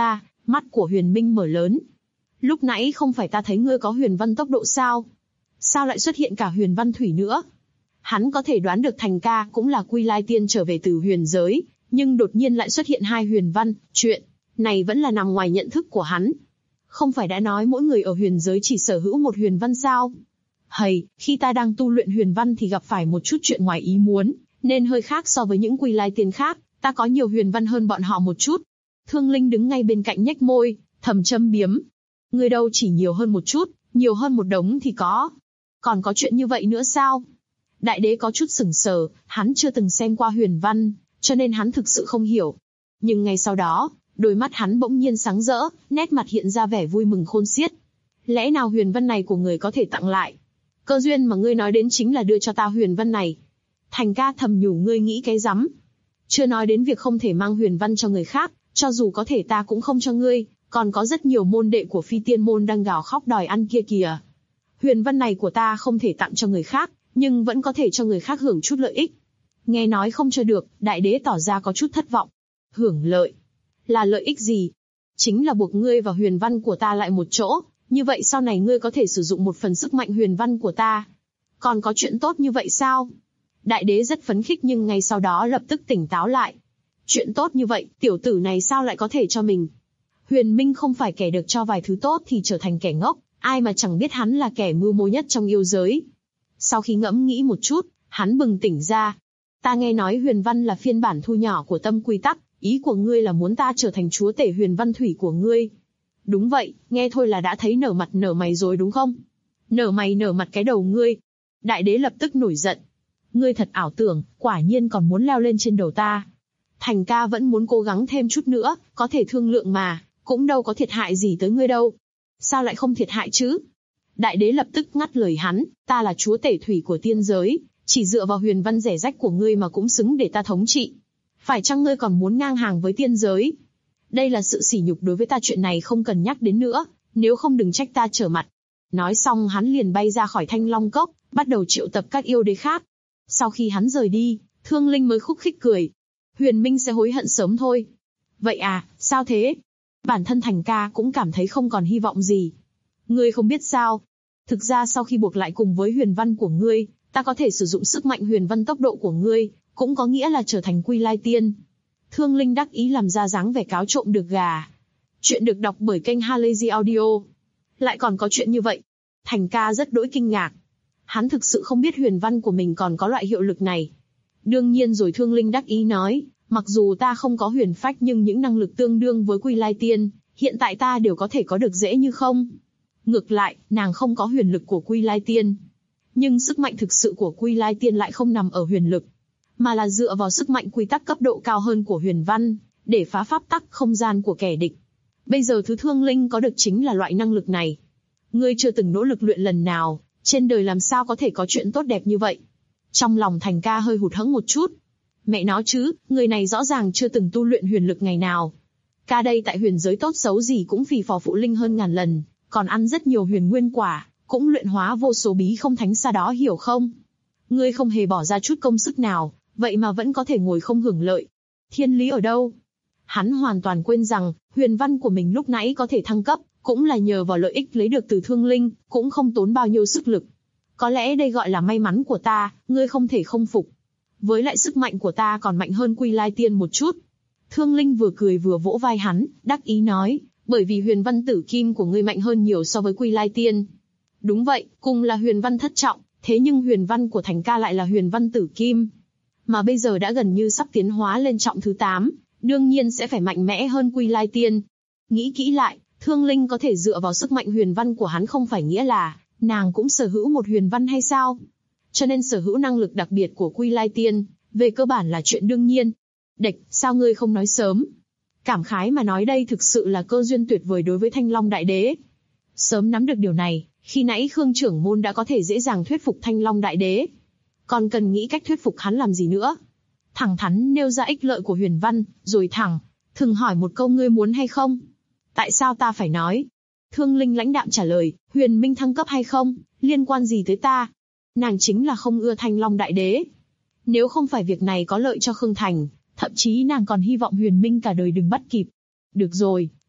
Mắt của Huyền Minh mở lớn. Lúc nãy không phải ta thấy ngươi có huyền văn tốc độ sao? Sao lại xuất hiện cả huyền văn thủy nữa? Hắn có thể đoán được Thành ca cũng là Quy Lai Tiên trở về từ huyền giới, nhưng đột nhiên lại xuất hiện 2 huyền văn, chuyện này vẫn là nằm ngoài nhận thức của hắn. Không phải đã nói mỗi người ở huyền giới chỉ sở hữu 1 huyền văn sao? Hầy, khi ta đang tu luyện huyền văn thì gặp phải một chút chuyện ngoài ý muốn, nên hơi khác so với những Quy Lai Tiên khác, ta có nhiều huyền văn hơn bọn họ một chút. Thương Linh đứng ngay bên cạnh nhếch môi, thầm châm biếm. Ngươi đâu chỉ nhiều hơn một chút, nhiều hơn một đống thì có. Còn có chuyện như vậy nữa sao? Đại đế có chút sửng sờ, hắn chưa từng xem qua huyền văn, cho nên hắn thực sự không hiểu. Nhưng ngay sau đó, đôi mắt hắn bỗng nhiên sáng rỡ, nét mặt hiện ra vẻ vui mừng khôn xiết. Lẽ nào huyền văn này của người có thể tặng lại? Cơ duyên mà ngươi nói đến chính là đưa cho ta huyền văn này. Thành ca thầm nhủ ngươi nghĩ cái rắm. Chưa nói đến việc không thể mang huyền văn cho người khác, cho dù có thể ta cũng không cho ngươi, còn có rất nhiều môn đệ của Phi Tiên môn đang gào khóc đòi ăn kia kìa. Huyền văn này của ta không thể tặng cho người khác, nhưng vẫn có thể cho người khác hưởng chút lợi ích. Nghe nói không cho được, đại đế tỏ ra có chút thất vọng. Hưởng lợi? Là lợi ích gì? Chính là buộc ngươi và huyền văn của ta lại một chỗ, như vậy sau này ngươi có thể sử dụng một phần sức mạnh huyền văn của ta. Còn có chuyện tốt như vậy sao? Đại đế rất phấn khích nhưng ngay sau đó lập tức tỉnh táo lại. Chuyện tốt như vậy, tiểu tử này sao lại có thể cho mình? Huyền Minh không phải kẻ được cho vài thứ tốt thì trở thành kẻ ngốc, ai mà chẳng biết hắn là kẻ mưu mô nhất trong yêu giới. Sau khi ngẫm nghĩ một chút, hắn bừng tỉnh ra. Ta nghe nói huyền văn là phiên bản thu nhỏ của tâm quy tắc, ý của ngươi là muốn ta trở thành chúa tể huyền văn thủy của ngươi. Đúng vậy, nghe thôi là đã thấy nở mặt nở mày rồi đúng không? Nở mày nở mặt cái đầu ngươi. Đại đế lập tức nổi giận. Ngươi thật ảo tưởng, quả nhiên còn muốn leo lên trên đầu ta. Thành ca vẫn muốn cố gắng thêm chút nữa, có thể thương lượng mà, cũng đâu có thiệt hại gì tới ngươi đâu. Sao lại không thiệt hại chứ? Đại đế lập tức ngắt lời hắn, ta là chúa tể thủy của tiên giới, chỉ dựa vào huyền văn rẻ rách của ngươi mà cũng xứng để ta thống trị. Phải chăng ngươi còn muốn ngang hàng với tiên giới? Đây là sự sỉ nhục đối với ta, chuyện này không cần nhắc đến nữa, nếu không đừng trách ta trở mặt. Nói xong hắn liền bay ra khỏi Thanh Long Cốc, bắt đầu triệu tập các yêu đế khác. Sau khi hắn rời đi, Thương Linh mới khúc khích cười. Huyền Minh sẽ hối hận sớm thôi. Vậy à, sao thế? Bản thân Thành ca cũng cảm thấy không còn hy vọng gì. Ngươi không biết sao? Thực ra sau khi buộc lại cùng với huyền văn của ngươi, ta có thể sử dụng sức mạnh huyền văn tốc độ của ngươi, cũng có nghĩa là trở thành Quy Lai Tiên. Thương Linh đắc ý làm ra dáng vẻ cáo trộm được gà. Chuyện được đọc bởi kênh Halazy Audio. Lại còn có chuyện như vậy? Thành ca rất đỗi kinh ngạc. Hắn thực sự không biết huyền văn của mình còn có loại hiệu lực này. Đương nhiên rồi, Thương Linh đắc ý nói, mặc dù ta không có huyền phách nhưng những năng lực tương đương với Quy Lai Tiên, hiện tại ta đều có thể có được dễ như không. Ngược lại, nàng không có huyền lực của Quy Lai Tiên. Nhưng sức mạnh thực sự của Quy Lai Tiên lại không nằm ở huyền lực, mà là dựa vào sức mạnh quy tắc cấp độ cao hơn của huyền văn, để phá pháp tắc không gian của kẻ địch. Bây giờ thứ Thương Linh có được chính là loại năng lực này. Ngươi chưa từng nỗ lực luyện lần nào, trên đời làm sao có thể có chuyện tốt đẹp như vậy? Trong lòng Thành ca hơi hụt hẫng một chút. Mẹ nó chứ, người này rõ ràng chưa từng tu luyện huyền lực ngày nào. Ca đây tại huyền giới tốt xấu gì cũng phì phò phụ linh hơn ngàn lần, còn ăn rất nhiều huyền nguyên quả, cũng luyện hóa vô số bí không thánh xa đó, hiểu không? Ngươi không hề bỏ ra chút công sức nào, vậy mà vẫn có thể ngồi không hưởng lợi. Thiên lý ở đâu? Hắn hoàn toàn quên rằng, huyền văn của mình lúc nãy có thể thăng cấp, cũng là nhờ vào lợi ích lấy được từ Thương Linh, cũng không tốn bao nhiêu sức lực. Có lẽ đây gọi là may mắn của ta, ngươi không thể không phục. Với lại sức mạnh của ta còn mạnh hơn Quy Lai Tiên một chút. Thương Linh vừa cười vừa vỗ vai hắn, đắc ý nói, bởi vì huyền văn tử kim của ngươi mạnh hơn nhiều so với Quy Lai Tiên. Đúng vậy, cùng là huyền văn thất trọng, thế nhưng huyền văn của Thành ca lại là huyền văn tử kim. Mà bây giờ đã gần như sắp tiến hóa lên trọng thứ 8, đương nhiên sẽ phải mạnh mẽ hơn Quy Lai Tiên. Nghĩ kỹ lại, Thương Linh có thể dựa vào sức mạnh huyền văn của hắn không phải nghĩa là nàng cũng sở hữu một huyền văn hay sao? Cho nên sở hữu năng lực đặc biệt của Quy Lai Tiên, về cơ bản là chuyện đương nhiên. Địch, sao ngươi không nói sớm? Cảm khái mà nói, đây thực sự là cơ duyên tuyệt vời đối với Thanh Long Đại Đế. Sớm nắm được điều này, khi nãy Khương trưởng môn đã có thể dễ dàng thuyết phục Thanh Long Đại Đế. Còn cần nghĩ cách thuyết phục hắn làm gì nữa? Thẳng thắn nêu ra ích lợi của huyền văn, rồi thừng hỏi một câu, ngươi muốn hay không? Tại sao ta phải nói? Thương Linh lãnh đạm trả lời, huyền minh thăng cấp hay không, liên quan gì tới ta? Nàng chính là không ưa Thanh Long Đại Đế. Nếu không phải việc này có lợi cho Khương Thành, thậm chí nàng còn hy vọng huyền minh cả đời đừng bắt kịp. Được rồi,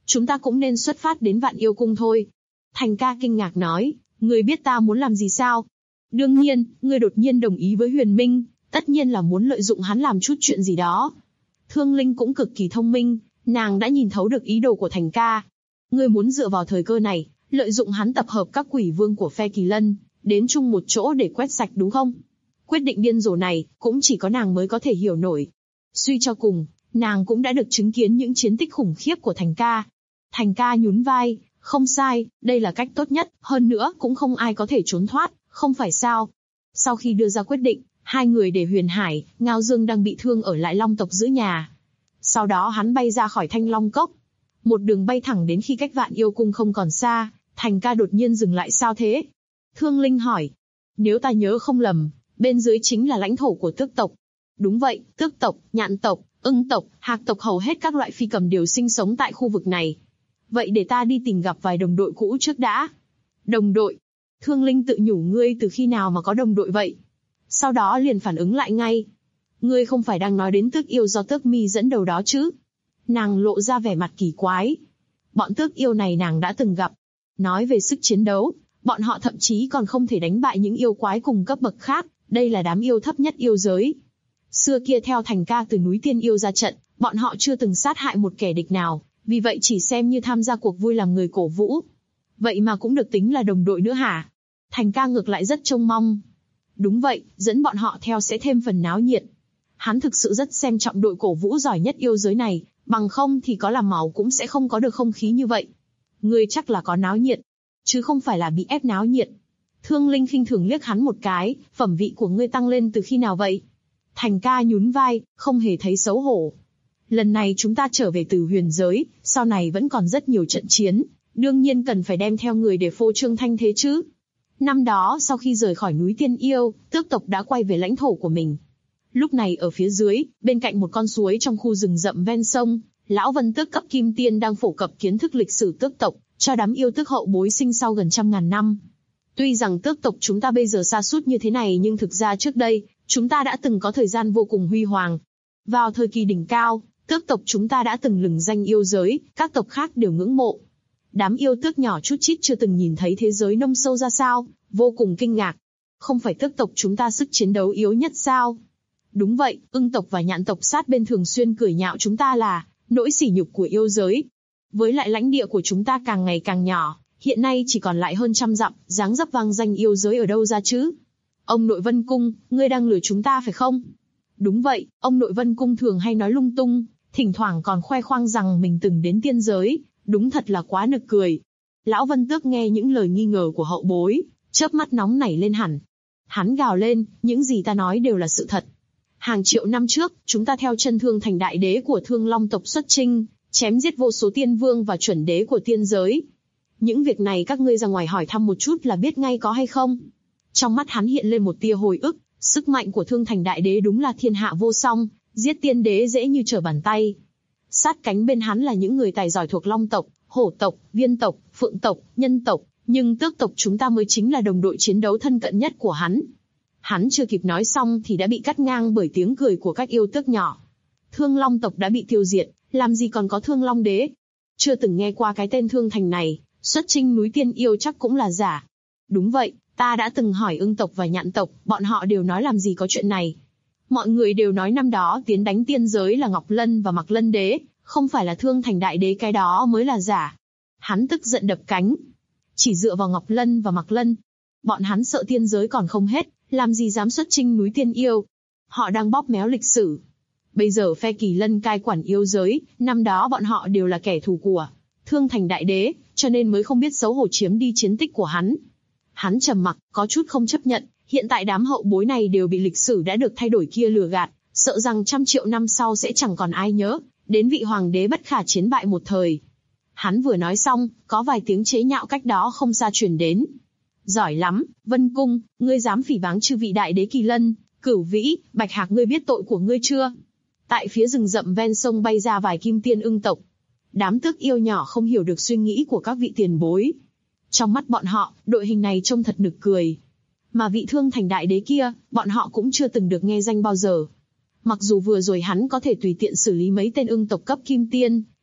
chúng ta cũng nên xuất phát đến Vạn Yêu Cung thôi. Thành ca kinh ngạc nói, ngươi biết ta muốn làm gì sao? Đương nhiên, ngươi đột nhiên đồng ý với Huyền Minh, tất nhiên là muốn lợi dụng hắn làm chút chuyện gì đó. Thương Linh cũng cực kỳ thông minh, nàng đã nhìn thấu được ý đồ của Thành ca. Ngươi muốn dựa vào thời cơ này, lợi dụng hắn tập hợp các quỷ vương của phe Kỳ Lân, đến chung một chỗ để quét sạch đúng không? Quyết định điên rồ này, cũng chỉ có nàng mới có thể hiểu nổi. Suy cho cùng, nàng cũng đã được chứng kiến những chiến tích khủng khiếp của Thành ca. Thành ca nhún vai, không sai, đây là cách tốt nhất, hơn nữa cũng không ai có thể trốn thoát, không phải sao? Sau khi đưa ra quyết định, hai người để Huyền Hải, Ngao Dương đang bị thương ở lại Long tộc giữ nhà. Sau đó hắn bay ra khỏi Thanh Long Cốc. Một đường bay thẳng đến khi cách Vạn Yêu Cung không còn xa, Thành ca đột nhiên dừng lại sao thế? Thương Linh hỏi. Nếu ta nhớ không lầm, bên dưới chính là lãnh thổ của Tước tộc. Đúng vậy, Tước tộc, Nhạn tộc, Ưng tộc, Hạc tộc hầu hết các loại phi cầm đều sinh sống tại khu vực này. Vậy để ta đi tìm gặp vài đồng đội cũ trước đã. Đồng đội? Thương Linh tự nhủ ngươi từ khi nào mà có đồng đội vậy? Sau đó liền phản ứng lại ngay. Ngươi không phải đang nói đến Tước yêu do Tước Mi dẫn đầu đó chứ? Nàng lộ ra vẻ mặt kỳ quái. Bọn Tước yêu này nàng đã từng gặp. Nói về sức chiến đấu, bọn họ thậm chí còn không thể đánh bại những yêu quái cùng cấp bậc khác, đây là đám yêu thấp nhất yêu giới. Xưa kia theo Thành ca từ núi Tiên Yêu ra trận, bọn họ chưa từng sát hại một kẻ địch nào, vì vậy chỉ xem như tham gia cuộc vui làm người cổ vũ. Vậy mà cũng được tính là đồng đội nữa hả? Thành ca ngược lại rất trông mong. Đúng vậy, dẫn bọn họ theo sẽ thêm phần náo nhiệt. Hắn thực sự rất xem trọng đội cổ vũ giỏi nhất yêu giới này, bằng không thì có làm màu cũng sẽ không có được không khí như vậy. Ngươi chắc là có náo nhiệt, chứ không phải là bị ép náo nhiệt. Thương Linh khinh thường liếc hắn một cái, phẩm vị của ngươi tăng lên từ khi nào vậy? Thành ca nhún vai, không hề thấy xấu hổ. Lần này chúng ta trở về từ huyền giới, sau này vẫn còn rất nhiều trận chiến, đương nhiên cần phải đem theo người để phô trương thanh thế chứ. Năm đó sau khi rời khỏi núi Tiên Yêu, Tước tộc đã quay về lãnh thổ của mình. Lúc này ở phía dưới, bên cạnh một con suối trong khu rừng rậm ven sông, Lão Vân Tước cấp Kim Tiên đang phổ cập kiến thức lịch sử Tước tộc, cho đám yêu tước hậu bối sinh sau gần 100.000 năm. Tuy rằng Tước tộc chúng ta bây giờ sa sút như thế này nhưng thực ra trước đây, chúng ta đã từng có thời gian vô cùng huy hoàng. Vào thời kỳ đỉnh cao, Tước tộc chúng ta đã từng lừng danh yêu giới, các tộc khác đều ngưỡng mộ. Đám yêu tước nhỏ chút chít chưa từng nhìn thấy thế giới nông sâu ra sao, vô cùng kinh ngạc. Không phải Tước tộc chúng ta sức chiến đấu yếu nhất sao? Đúng vậy, Ưng tộc và Nhạn tộc sát bên thường xuyên cười nhạo chúng ta là nỗi sỉ nhục của yêu giới. Với lại lãnh địa của chúng ta càng ngày càng nhỏ, hiện nay chỉ còn lại hơn 100 dặm, dáng dấp vang danh yêu giới ở đâu ra chứ? Ông nội Vân Cung, ngươi đang lừa chúng ta phải không? Đúng vậy, ông nội Vân Cung thường hay nói lung tung, thỉnh thoảng còn khoe khoang rằng mình từng đến tiên giới, đúng thật là quá nực cười. Lão Vân Tước nghe những lời nghi ngờ của hậu bối, chớp mắt nóng nảy lên hẳn. Hắn gào lên, những gì ta nói đều là sự thật. Hàng triệu năm trước, chúng ta theo chân Thương Thành đại đế của Thương Long tộc xuất chinh, chém giết vô số tiên vương và chuẩn đế của tiên giới. Những việc này các ngươi ra ngoài hỏi thăm một chút là biết ngay có hay không? Trong mắt hắn hiện lên một tia hồi ức, sức mạnh của Thương Thành đại đế đúng là thiên hạ vô song, giết tiên đế dễ như trở bàn tay. Sát cánh bên hắn là những người tài giỏi thuộc Long tộc, Hổ tộc, Viên tộc, Phượng tộc, Nhân tộc, nhưng Tước tộc chúng ta mới chính là đồng đội chiến đấu thân cận nhất của hắn. Hắn chưa kịp nói xong thì đã bị cắt ngang bởi tiếng cười của các yêu tước nhỏ. Thương Long tộc đã bị tiêu diệt, làm gì còn có Thương Long đế? Chưa từng nghe qua cái tên Thương Thành này, xuất chinh núi Tiên Yêu chắc cũng là giả. Đúng vậy, ta đã từng hỏi Ưng tộc và Nhạn tộc, bọn họ đều nói làm gì có chuyện này. Mọi người đều nói năm đó tiến đánh tiên giới là Ngọc Lân và Mạc Lân đế, không phải là Thương Thành đại đế, cái đó mới là giả. Hắn tức giận đập cánh. Chỉ dựa vào Ngọc Lân và Mạc Lân, bọn hắn sợ tiên giới còn không hết, làm gì dám xuất chinh núi Tiên Yêu. Họ đang bóp méo lịch sử. Bây giờ phe Kỳ Lân cai quản yêu giới, năm đó bọn họ đều là kẻ thù của Thương Thành đại đế, cho nên mới không biết xấu hổ chiếm đi chiến tích của hắn. Hắn trầm mặc, có chút không chấp nhận, hiện tại đám hậu bối này đều bị lịch sử đã được thay đổi kia lừa gạt, sợ rằng 100 triệu năm sau sẽ chẳng còn ai nhớ đến vị hoàng đế bất khả chiến bại một thời. Hắn vừa nói xong, có vài tiếng chế nhạo cách đó không xa truyền đến. Giỏi lắm, Vân Cung, ngươi dám phỉ báng chư vị đại đế Kỳ Lân, Cửu Vĩ, Bạch Hạc, ngươi biết tội của ngươi chưa? Tại phía rừng rậm ven sông bay ra vài kim tiên ưng tộc. Đám tước yêu nhỏ không hiểu được suy nghĩ của các vị tiền bối. Trong mắt bọn họ, đội hình này trông thật nực cười. Mà vị Thương Thành đại đế kia, bọn họ cũng chưa từng được nghe danh bao giờ. Mặc dù vừa rồi hắn có thể tùy tiện xử lý mấy tên ưng tộc cấp kim tiên,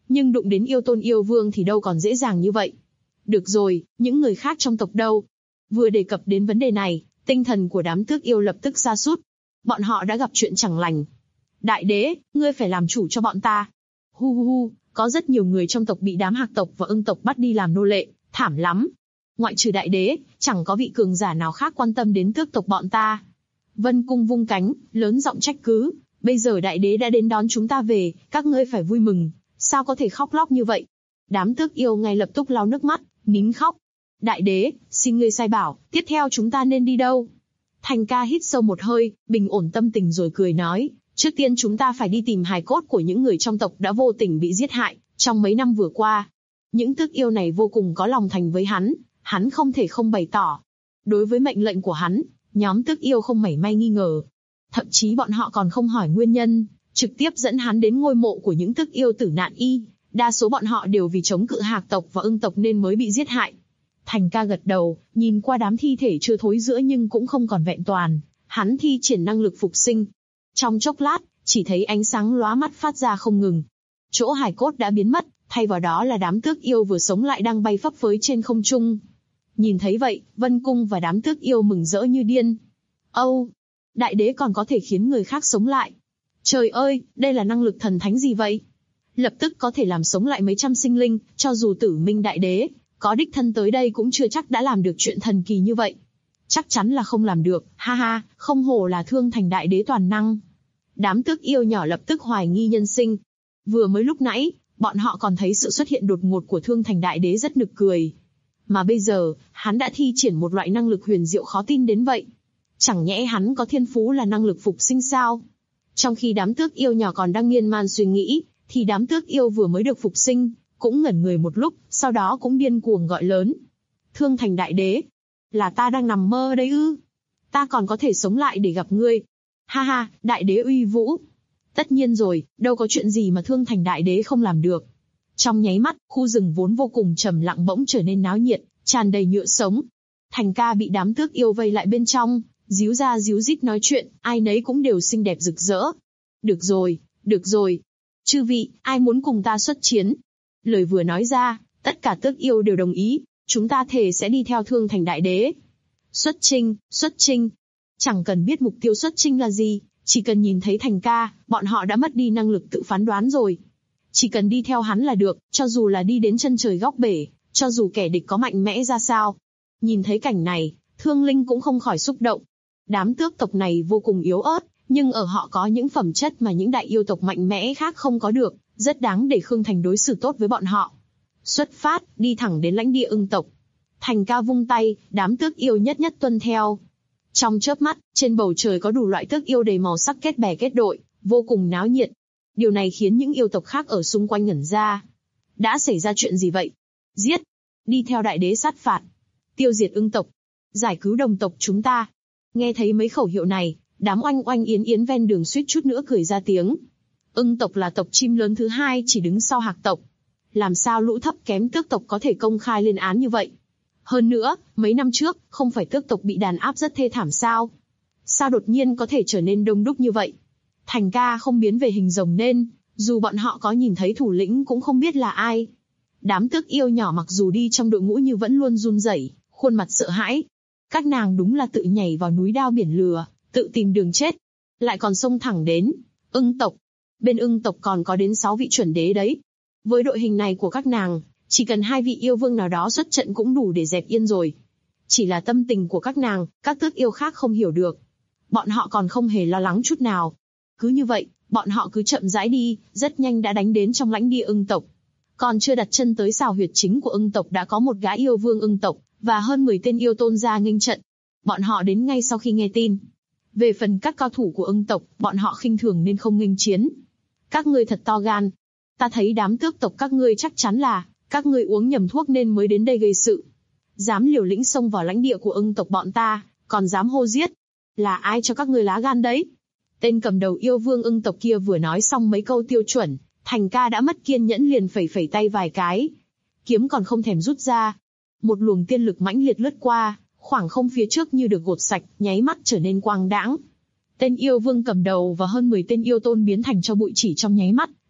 Nhưng đụng đến yêu tôn yêu vương thì đâu còn dễ dàng như vậy. Được rồi, những người khác trong tộc đâu? Vừa đề cập đến vấn đề này, tinh thần của đám tước yêu lập tức sa sút. Bọn họ đã gặp chuyện chẳng lành. Đại đế, ngươi phải làm chủ cho bọn ta. Hu hu hu, có rất nhiều người trong tộc bị đám hạc tộc và ưng tộc bắt đi làm nô lệ, thảm lắm. Ngoại trừ đại đế, chẳng có vị cường giả nào khác quan tâm đến tước tộc bọn ta. Vân Cung vung cánh, lớn giọng trách cứ. Bây giờ đại đế đã đến đón chúng ta về, các ngươi phải vui mừng. Sao có thể khóc lóc như vậy? Đám tước yêu ngay lập tức lau nước mắt, nín khóc. Đại đế, xin ngươi sai bảo, tiếp theo chúng ta nên đi đâu? Thành ca hít sâu một hơi, bình ổn tâm tình rồi cười nói. Trước tiên chúng ta phải đi tìm hài cốt của những người trong tộc đã vô tình bị giết hại trong mấy năm vừa qua. Những tước yêu này vô cùng có lòng thành với hắn không thể không bày tỏ. Đối với mệnh lệnh của hắn, nhóm tước yêu không mảy may nghi ngờ. Thậm chí bọn họ còn không hỏi nguyên nhân, trực tiếp dẫn hắn đến ngôi mộ của những tước yêu tử nạn y. Đa số bọn họ đều vì chống cự hạc tộc và ưng tộc nên mới bị giết hại. Thành ca gật đầu, nhìn qua đám thi thể chưa thối rữa nhưng cũng không còn vẹn toàn. Hắn thi triển năng lực phục sinh. Trong chốc lát, chỉ thấy ánh sáng lóa mắt phát ra không ngừng. Chỗ hài cốt đã biến mất, thay vào đó là đám tước yêu vừa sống lại đang bay phấp phới trên không trung. Nhìn thấy vậy, Vân Cung và đám tước yêu mừng rỡ như điên. Âu! Đại đế còn có thể khiến người khác sống lại. Trời ơi, đây là năng lực thần thánh gì vậy? Lập tức có thể làm sống lại mấy trăm sinh linh, cho dù Tử Minh đại đế có đích thân tới đây cũng chưa chắc đã làm được chuyện thần kỳ như vậy. Chắc chắn là không làm được, ha ha, không hổ là Thương Thành đại đế toàn năng. Đám tước yêu nhỏ lập tức hoài nghi nhân sinh. Vừa mới lúc nãy, bọn họ còn thấy sự xuất hiện đột ngột của Thương Thành đại đế rất nực cười. Mà bây giờ, hắn đã thi triển một loại năng lực huyền diệu khó tin đến vậy. Chẳng nhẽ hắn có thiên phú là năng lực phục sinh sao? Trong khi đám tước yêu nhỏ còn đang miên man suy nghĩ, thì đám tước yêu vừa mới được phục sinh, cũng ngẩn người một lúc, sau đó cũng điên cuồng gọi lớn. Thương Thành đại đế, là ta đang nằm mơ đấy ư? Ta còn có thể sống lại để gặp ngươi. Ha ha, đại đế uy vũ. Tất nhiên rồi, đâu có chuyện gì mà Thương Thành đại đế không làm được. Trong nháy mắt, khu rừng vốn vô cùng trầm lặng bỗng trở nên náo nhiệt, tràn đầy nhựa sống. Thành ca bị đám tước yêu vây lại bên trong, díu ra díu dít nói chuyện, ai nấy cũng đều xinh đẹp rực rỡ. Được rồi, được rồi. Chư vị, ai muốn cùng ta xuất chiến? Lời vừa nói ra, tất cả tước yêu đều đồng ý, chúng ta thề sẽ đi theo Thương Thành đại đế. Xuất chinh, xuất chinh. Chẳng cần biết mục tiêu xuất chinh là gì, chỉ cần nhìn thấy Thành ca, bọn họ đã mất đi năng lực tự phán đoán rồi. Chỉ cần đi theo hắn là được, cho dù là đi đến chân trời góc bể, cho dù kẻ địch có mạnh mẽ ra sao. Nhìn thấy cảnh này, Thương Linh cũng không khỏi xúc động. Đám tước tộc này vô cùng yếu ớt, nhưng ở họ có những phẩm chất mà những đại yêu tộc mạnh mẽ khác không có được, rất đáng để Khương Thành đối xử tốt với bọn họ. Xuất phát, đi thẳng đến lãnh địa ưng tộc. Thành ca vung tay, đám tước yêu nhất nhất tuân theo. Trong chớp mắt, trên bầu trời có đủ loại tước yêu đầy màu sắc kết bè kết đội, vô cùng náo nhiệt. Điều này khiến những yêu tộc khác ở xung quanh ngẩn ra. Đã xảy ra chuyện gì vậy? Giết! Đi theo đại đế sát phạt. Tiêu diệt ưng tộc. Giải cứu đồng tộc chúng ta. Nghe thấy mấy khẩu hiệu này, đám oanh oanh yến yến ven đường suýt chút nữa cười ra tiếng. Ưng tộc là tộc chim lớn thứ hai chỉ đứng sau hạc tộc. Làm sao lũ thấp kém tước tộc có thể công khai lên án như vậy? Hơn nữa, mấy năm trước, không phải tước tộc bị đàn áp rất thê thảm sao? Sao đột nhiên có thể trở nên đông đúc như vậy? Thành ca không biến về hình rồng nên, dù bọn họ có nhìn thấy thủ lĩnh cũng không biết là ai. Đám tước yêu nhỏ mặc dù đi trong đội ngũ nhưng vẫn luôn run rẩy, khuôn mặt sợ hãi. Các nàng đúng là tự nhảy vào núi đao biển lửa, tự tìm đường chết. Lại còn xông thẳng đến ưng tộc. Bên ưng tộc còn có đến 6 vị chuẩn đế đấy. Với đội hình này của các nàng, chỉ cần 2 vị yêu vương nào đó xuất trận cũng đủ để dẹp yên rồi. Chỉ là tâm tình của các nàng, các tước yêu khác không hiểu được. Bọn họ còn không hề lo lắng chút nào. Cứ như vậy, bọn họ cứ chậm rãi đi, rất nhanh đã đánh đến trong lãnh địa ưng tộc. Còn chưa đặt chân tới xào huyệt chính của ưng tộc đã có một gã yêu vương ưng tộc, và hơn 10 tên yêu tôn ra nghênh trận. Bọn họ đến ngay sau khi nghe tin. Về phần các cao thủ của ưng tộc, bọn họ khinh thường nên không nghênh chiến. Các ngươi thật to gan. Ta thấy đám tước tộc các ngươi chắc chắn là, các ngươi uống nhầm thuốc nên mới đến đây gây sự. Dám liều lĩnh xông vào lãnh địa của ưng tộc bọn ta, còn dám hô giết. Là ai cho các ngươi lá gan đấy? Tên cầm đầu yêu vương ưng tộc kia vừa nói xong mấy câu tiêu chuẩn, Thành ca đã mất kiên nhẫn liền phẩy phẩy tay vài cái. Kiếm còn không thèm rút ra. Một luồng tiên lực mãnh liệt lướt qua, khoảng không phía trước như được gột sạch, nháy mắt trở nên quang đãng. Tên yêu vương cầm đầu và hơn 10 tên yêu tôn biến thành cho bụi chỉ trong nháy mắt,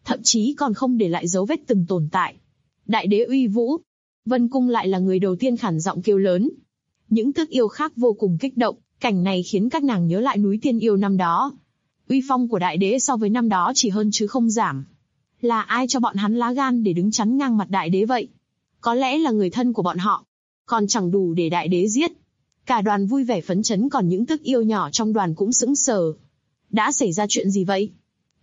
thậm chí còn không để lại dấu vết từng tồn tại. Đại đế uy vũ. Vân Cung lại là người đầu tiên khản giọng kêu lớn. Những tước yêu khác vô cùng kích động, cảnh này khiến các nàng nhớ lại núi Tiên Yêu năm đó. Uy phong của đại đế so với năm đó chỉ hơn chứ không giảm. Là ai cho bọn hắn lá gan để đứng chắn ngang mặt đại đế vậy? Có lẽ là người thân của bọn họ. Còn chẳng đủ để đại đế giết. Cả đoàn vui vẻ phấn chấn, còn những tước yêu nhỏ trong đoàn cũng sững sờ. Đã xảy ra chuyện gì vậy?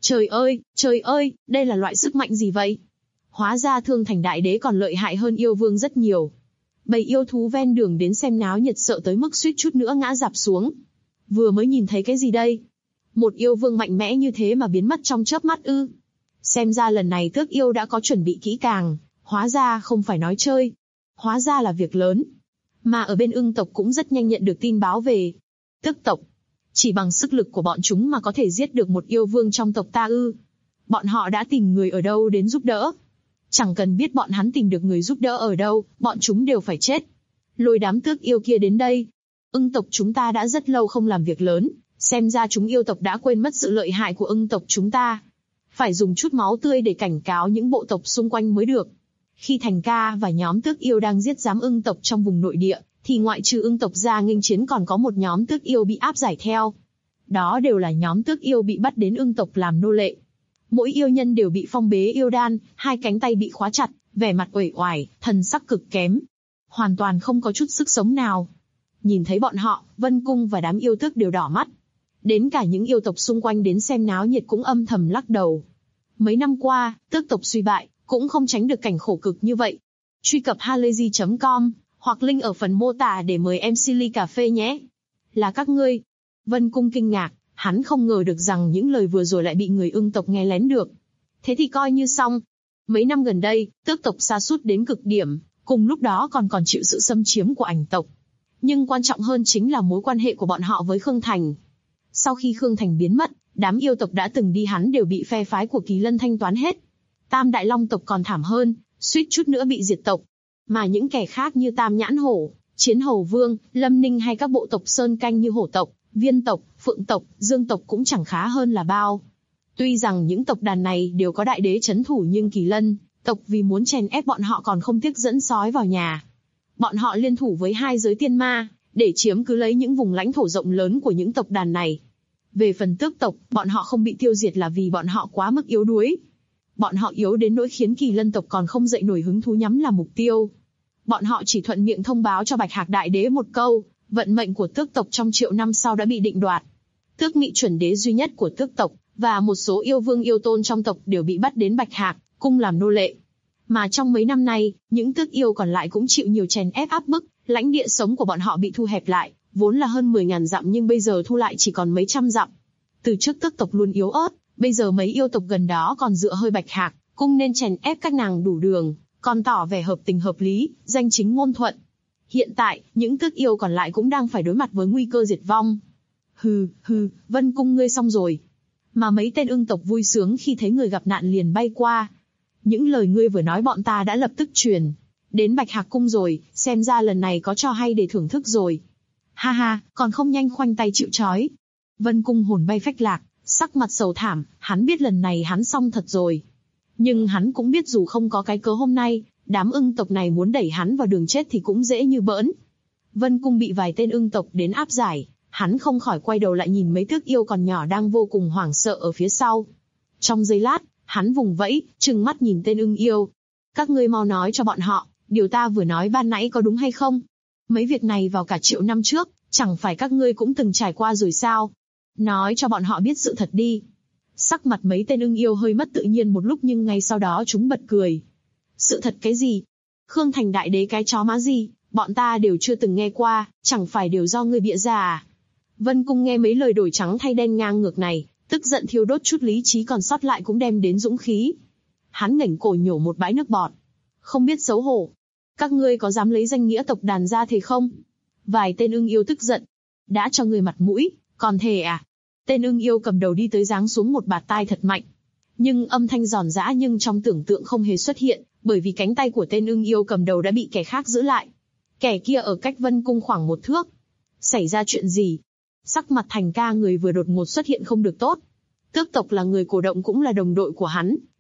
Trời ơi, đây là loại sức mạnh gì vậy? Hóa ra Thương Thành đại đế còn lợi hại hơn yêu vương rất nhiều. Bầy yêu thú ven đường đến xem náo nhiệt sợ tới mức suýt chút nữa ngã rạp xuống. Vừa mới nhìn thấy cái gì đây? Một yêu vương mạnh mẽ như thế mà biến mất trong chớp mắt ư? Xem ra lần này tước yêu đã có chuẩn bị kỹ càng, hóa ra không phải nói chơi. Hóa ra là việc lớn. Mà ở bên Ưng tộc cũng rất nhanh nhận được tin báo về. Tước tộc, chỉ bằng sức lực của bọn chúng mà có thể giết được một yêu vương trong tộc ta ư? Bọn họ đã tìm người ở đâu đến giúp đỡ? Chẳng cần biết bọn hắn tìm được người giúp đỡ ở đâu, bọn chúng đều phải chết. Lôi đám tước yêu kia đến đây. Ưng tộc chúng ta đã rất lâu không làm việc lớn, xem ra chúng yêu tộc đã quên mất sự lợi hại của Ưng tộc chúng ta. Phải dùng chút máu tươi để cảnh cáo những bộ tộc xung quanh mới được. Khi Thành Ca và nhóm tước yêu đang giết giám Ưng tộc trong vùng nội địa, thì ngoại trừ Ưng tộc ra nghênh chiến còn có một nhóm tước yêu bị áp giải theo. Đó đều là nhóm tước yêu bị bắt đến Ưng tộc làm nô lệ. Mỗi yêu nhân đều bị phong bế yêu đan, hai cánh tay bị khóa chặt, vẻ mặt uể oải, thần sắc cực kém. Hoàn toàn không có chút sức sống nào. Nhìn thấy bọn họ, Vân Cung và đám yêu tước đều đỏ mắt. Đến cả những yêu tộc xung quanh đến xem náo nhiệt cũng âm thầm lắc đầu. Mấy năm qua, tước tộc suy bại, cũng không tránh được cảnh khổ cực như vậy. Truy cập halayzi.com, hoặc link ở phần mô tả để mời MC ly cà phê nhé. Là các ngươi. Vân Cung kinh ngạc, hắn không ngờ được rằng những lời vừa rồi lại bị người Ưng tộc nghe lén được. Thế thì coi như xong. Mấy năm gần đây, tước tộc sa sút đến cực điểm, cùng lúc đó còn chịu sự xâm chiếm của Ảnh tộc. Nhưng quan trọng hơn chính là mối quan hệ của bọn họ với Khương Thành. Sau khi Khương Thành biến mất, đám yêu tộc đã từng đi hắn đều bị phe phái của Kỳ Lân thanh toán hết. Tam Đại Long tộc còn thảm hơn, suýt chút nữa bị diệt tộc. Mà những kẻ khác như Tam Nhãn Hổ, Chiến Hầu Vương, Lâm Ninh hay các bộ tộc sơn canh như Hổ tộc, Viên tộc, Phượng tộc, Dương tộc cũng chẳng khá hơn là bao. Tuy rằng những tộc đàn này đều có đại đế trấn thủ, nhưng Kỳ Lân tộc vì muốn chèn ép bọn họ còn không tiếc dẫn sói vào nhà. Bọn họ liên thủ với hai giới tiên ma, để chiếm cứ lấy những vùng lãnh thổ rộng lớn của những tộc đàn này. Về phần tước tộc, bọn họ không bị tiêu diệt là vì bọn họ quá mức yếu đuối. Bọn họ yếu đến nỗi khiến Kỳ Lân tộc còn không dậy nổi hứng thú nhắm làm mục tiêu. Bọn họ chỉ thuận miệng thông báo cho Bạch Hạc đại đế một câu, vận mệnh của tước tộc trong triệu năm sau đã bị định đoạt. Tước Mị chuẩn đế duy nhất của tước tộc, và một số yêu vương yêu tôn trong tộc đều bị bắt đến Bạch Hạc cung làm nô lệ. Mà trong mấy năm nay, những tước yêu còn lại cũng chịu nhiều chèn ép áp bức, lãnh địa sống của bọn họ bị thu hẹp lại, vốn là hơn 10.000 dặm nhưng bây giờ thu lại chỉ còn mấy trăm dặm. Từ trước tước tộc luôn yếu ớt, bây giờ mấy yêu tộc gần đó còn dựa hơi Bạch Hạc cung nên chèn ép các nàng đủ đường, còn tỏ vẻ hợp tình hợp lý, danh chính ngôn thuận. Hiện tại, những tước yêu còn lại cũng đang phải đối mặt với nguy cơ diệt vong. Hừ, Vân Cung ngươi xong rồi. Mà mấy tên Ưng tộc vui sướng khi thấy người gặp nạn liền bay qua. Những lời ngươi vừa nói bọn ta đã lập tức truyền đến Bạch Hạc cung rồi, xem ra lần này có trò hay để thưởng thức rồi. Ha ha, còn không nhanh khoanh tay chịu trói. Vân Cung hồn bay phách lạc, sắc mặt sầu thảm, hắn biết lần này hắn xong thật rồi. Nhưng hắn cũng biết dù không có cái cớ hôm nay, đám Ưng tộc này muốn đẩy hắn vào đường chết thì cũng dễ như bỡn. Vân Cung bị vài tên Ưng tộc đến áp giải, hắn không khỏi quay đầu lại nhìn mấy tước yêu còn nhỏ đang vô cùng hoảng sợ ở phía sau. Trong giây lát, hắn vùng vẫy, trừng mắt nhìn tên Ưng yêu. Các ngươi mau nói cho bọn họ, điều ta vừa nói ban nãy có đúng hay không? Mấy việc này vào cả triệu năm trước, chẳng phải các ngươi cũng từng trải qua rồi sao? Nói cho bọn họ biết sự thật đi. Sắc mặt mấy tên Ưng yêu hơi mất tự nhiên một lúc nhưng ngay sau đó chúng bật cười. Sự thật cái gì? Khương Thành đại đế cái chó má gì? Bọn ta đều chưa từng nghe qua, chẳng phải đều do ngươi bịa ra à? Vân Cung nghe mấy lời đổi trắng thay đen ngang ngược này, tức giận thiêu đốt chút lý trí còn sót lại cũng đem đến dũng khí. Hắn ngẩng cổ nhổ một bãi nước bọt. Không biết xấu hổ. Các ngươi có dám lấy danh nghĩa tộc đàn ra thề không? Vài tên Ưng yêu tức giận. Đã cho người mặt mũi, còn thề à? Tên Ưng yêu cầm đầu đi tới giáng xuống một bạt tai thật mạnh. Nhưng âm thanh giòn giã nhưng trong tưởng tượng không hề xuất hiện, bởi vì cánh tay của tên Ưng yêu cầm đầu đã bị kẻ khác giữ lại. Kẻ kia ở cách Vân Cung khoảng 1 thước. Xảy ra chuyện gì? Sắc mặt Thành Ca người vừa đột ngột xuất hiện không được tốt. Tước tộc là người cổ động cũng là đồng đội của hắn,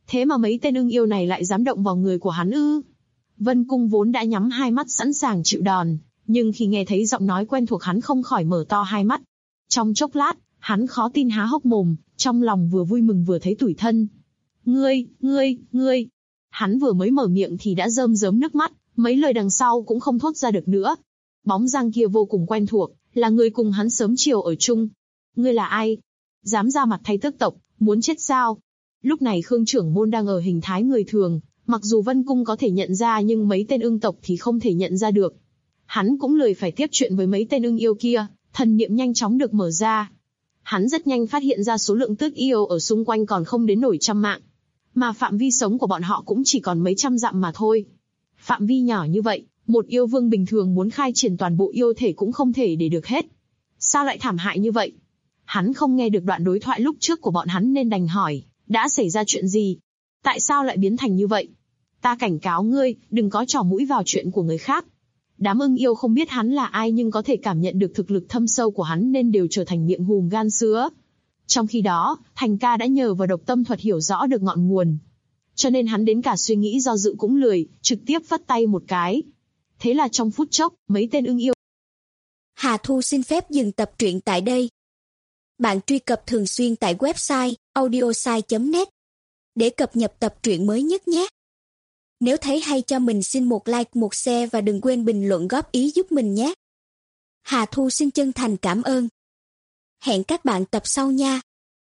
Thế mà mấy tên ưng yêu này lại dám động vào người của hắn ư? Vân Cung vốn đã nhắm hai mắt sẵn sàng chịu đòn, nhưng khi nghe thấy giọng nói quen thuộc hắn không khỏi mở to hai mắt. Trong chốc lát, hắn khó tin há hốc mồm, trong lòng vừa vui mừng vừa thấy tủi thân. Ngươi. Hắn vừa mới mở miệng thì đã rơm rớm nước mắt, mấy lời đằng sau cũng không thốt ra được nữa. Bóng dáng kia vô cùng quen thuộc, là người cùng hắn sớm chiều ở chung. Ngươi là ai? Dám ra mặt thay tước tộc, muốn chết sao? Lúc này Khương trưởng môn đang ở hình thái người thường, mặc dù Vân Cung có thể nhận ra nhưng mấy tên ưng tộc thì không thể nhận ra được. Hắn cũng lười phải tiếp chuyện với mấy tên ưng yêu kia, thần niệm nhanh chóng được mở ra. Hắn rất nhanh phát hiện ra số lượng tước yêu ở xung quanh còn không đến nổi 100 mạng. Mà phạm vi sống của bọn họ cũng chỉ còn mấy trăm dặm mà thôi. Phạm vi nhỏ như vậy, một yêu vương bình thường muốn khai triển toàn bộ yêu thể cũng không thể để được hết. Sao lại thảm hại như vậy? Hắn không nghe được đoạn đối thoại lúc trước của bọn hắn nên đành hỏi, đã xảy ra chuyện gì? Tại sao lại biến thành như vậy? Ta cảnh cáo ngươi, đừng có trò mũi vào chuyện của người khác. Đám ưng yêu không biết hắn là ai nhưng có thể cảm nhận được thực lực thâm sâu của hắn nên đều trở thành miệng hùm gan sứa. Trong khi đó, Thành Ca đã nhờ vào độc tâm thuật hiểu rõ được ngọn nguồn. Cho nên hắn đến cả suy nghĩ do dự cũng lười, trực tiếp phất tay một cái. Thế là trong phút chốc, mấy tên ưng yêu. Hà Thu xin phép dừng tập truyện tại đây. Bạn truy cập thường xuyên tại website audiosai.net để cập nhật tập truyện mới nhất nhé. Nếu thấy hay cho mình xin một like, một share và đừng quên bình luận góp ý giúp mình nhé. Hà Thu xin chân thành cảm ơn. Hẹn các bạn tập sau nha.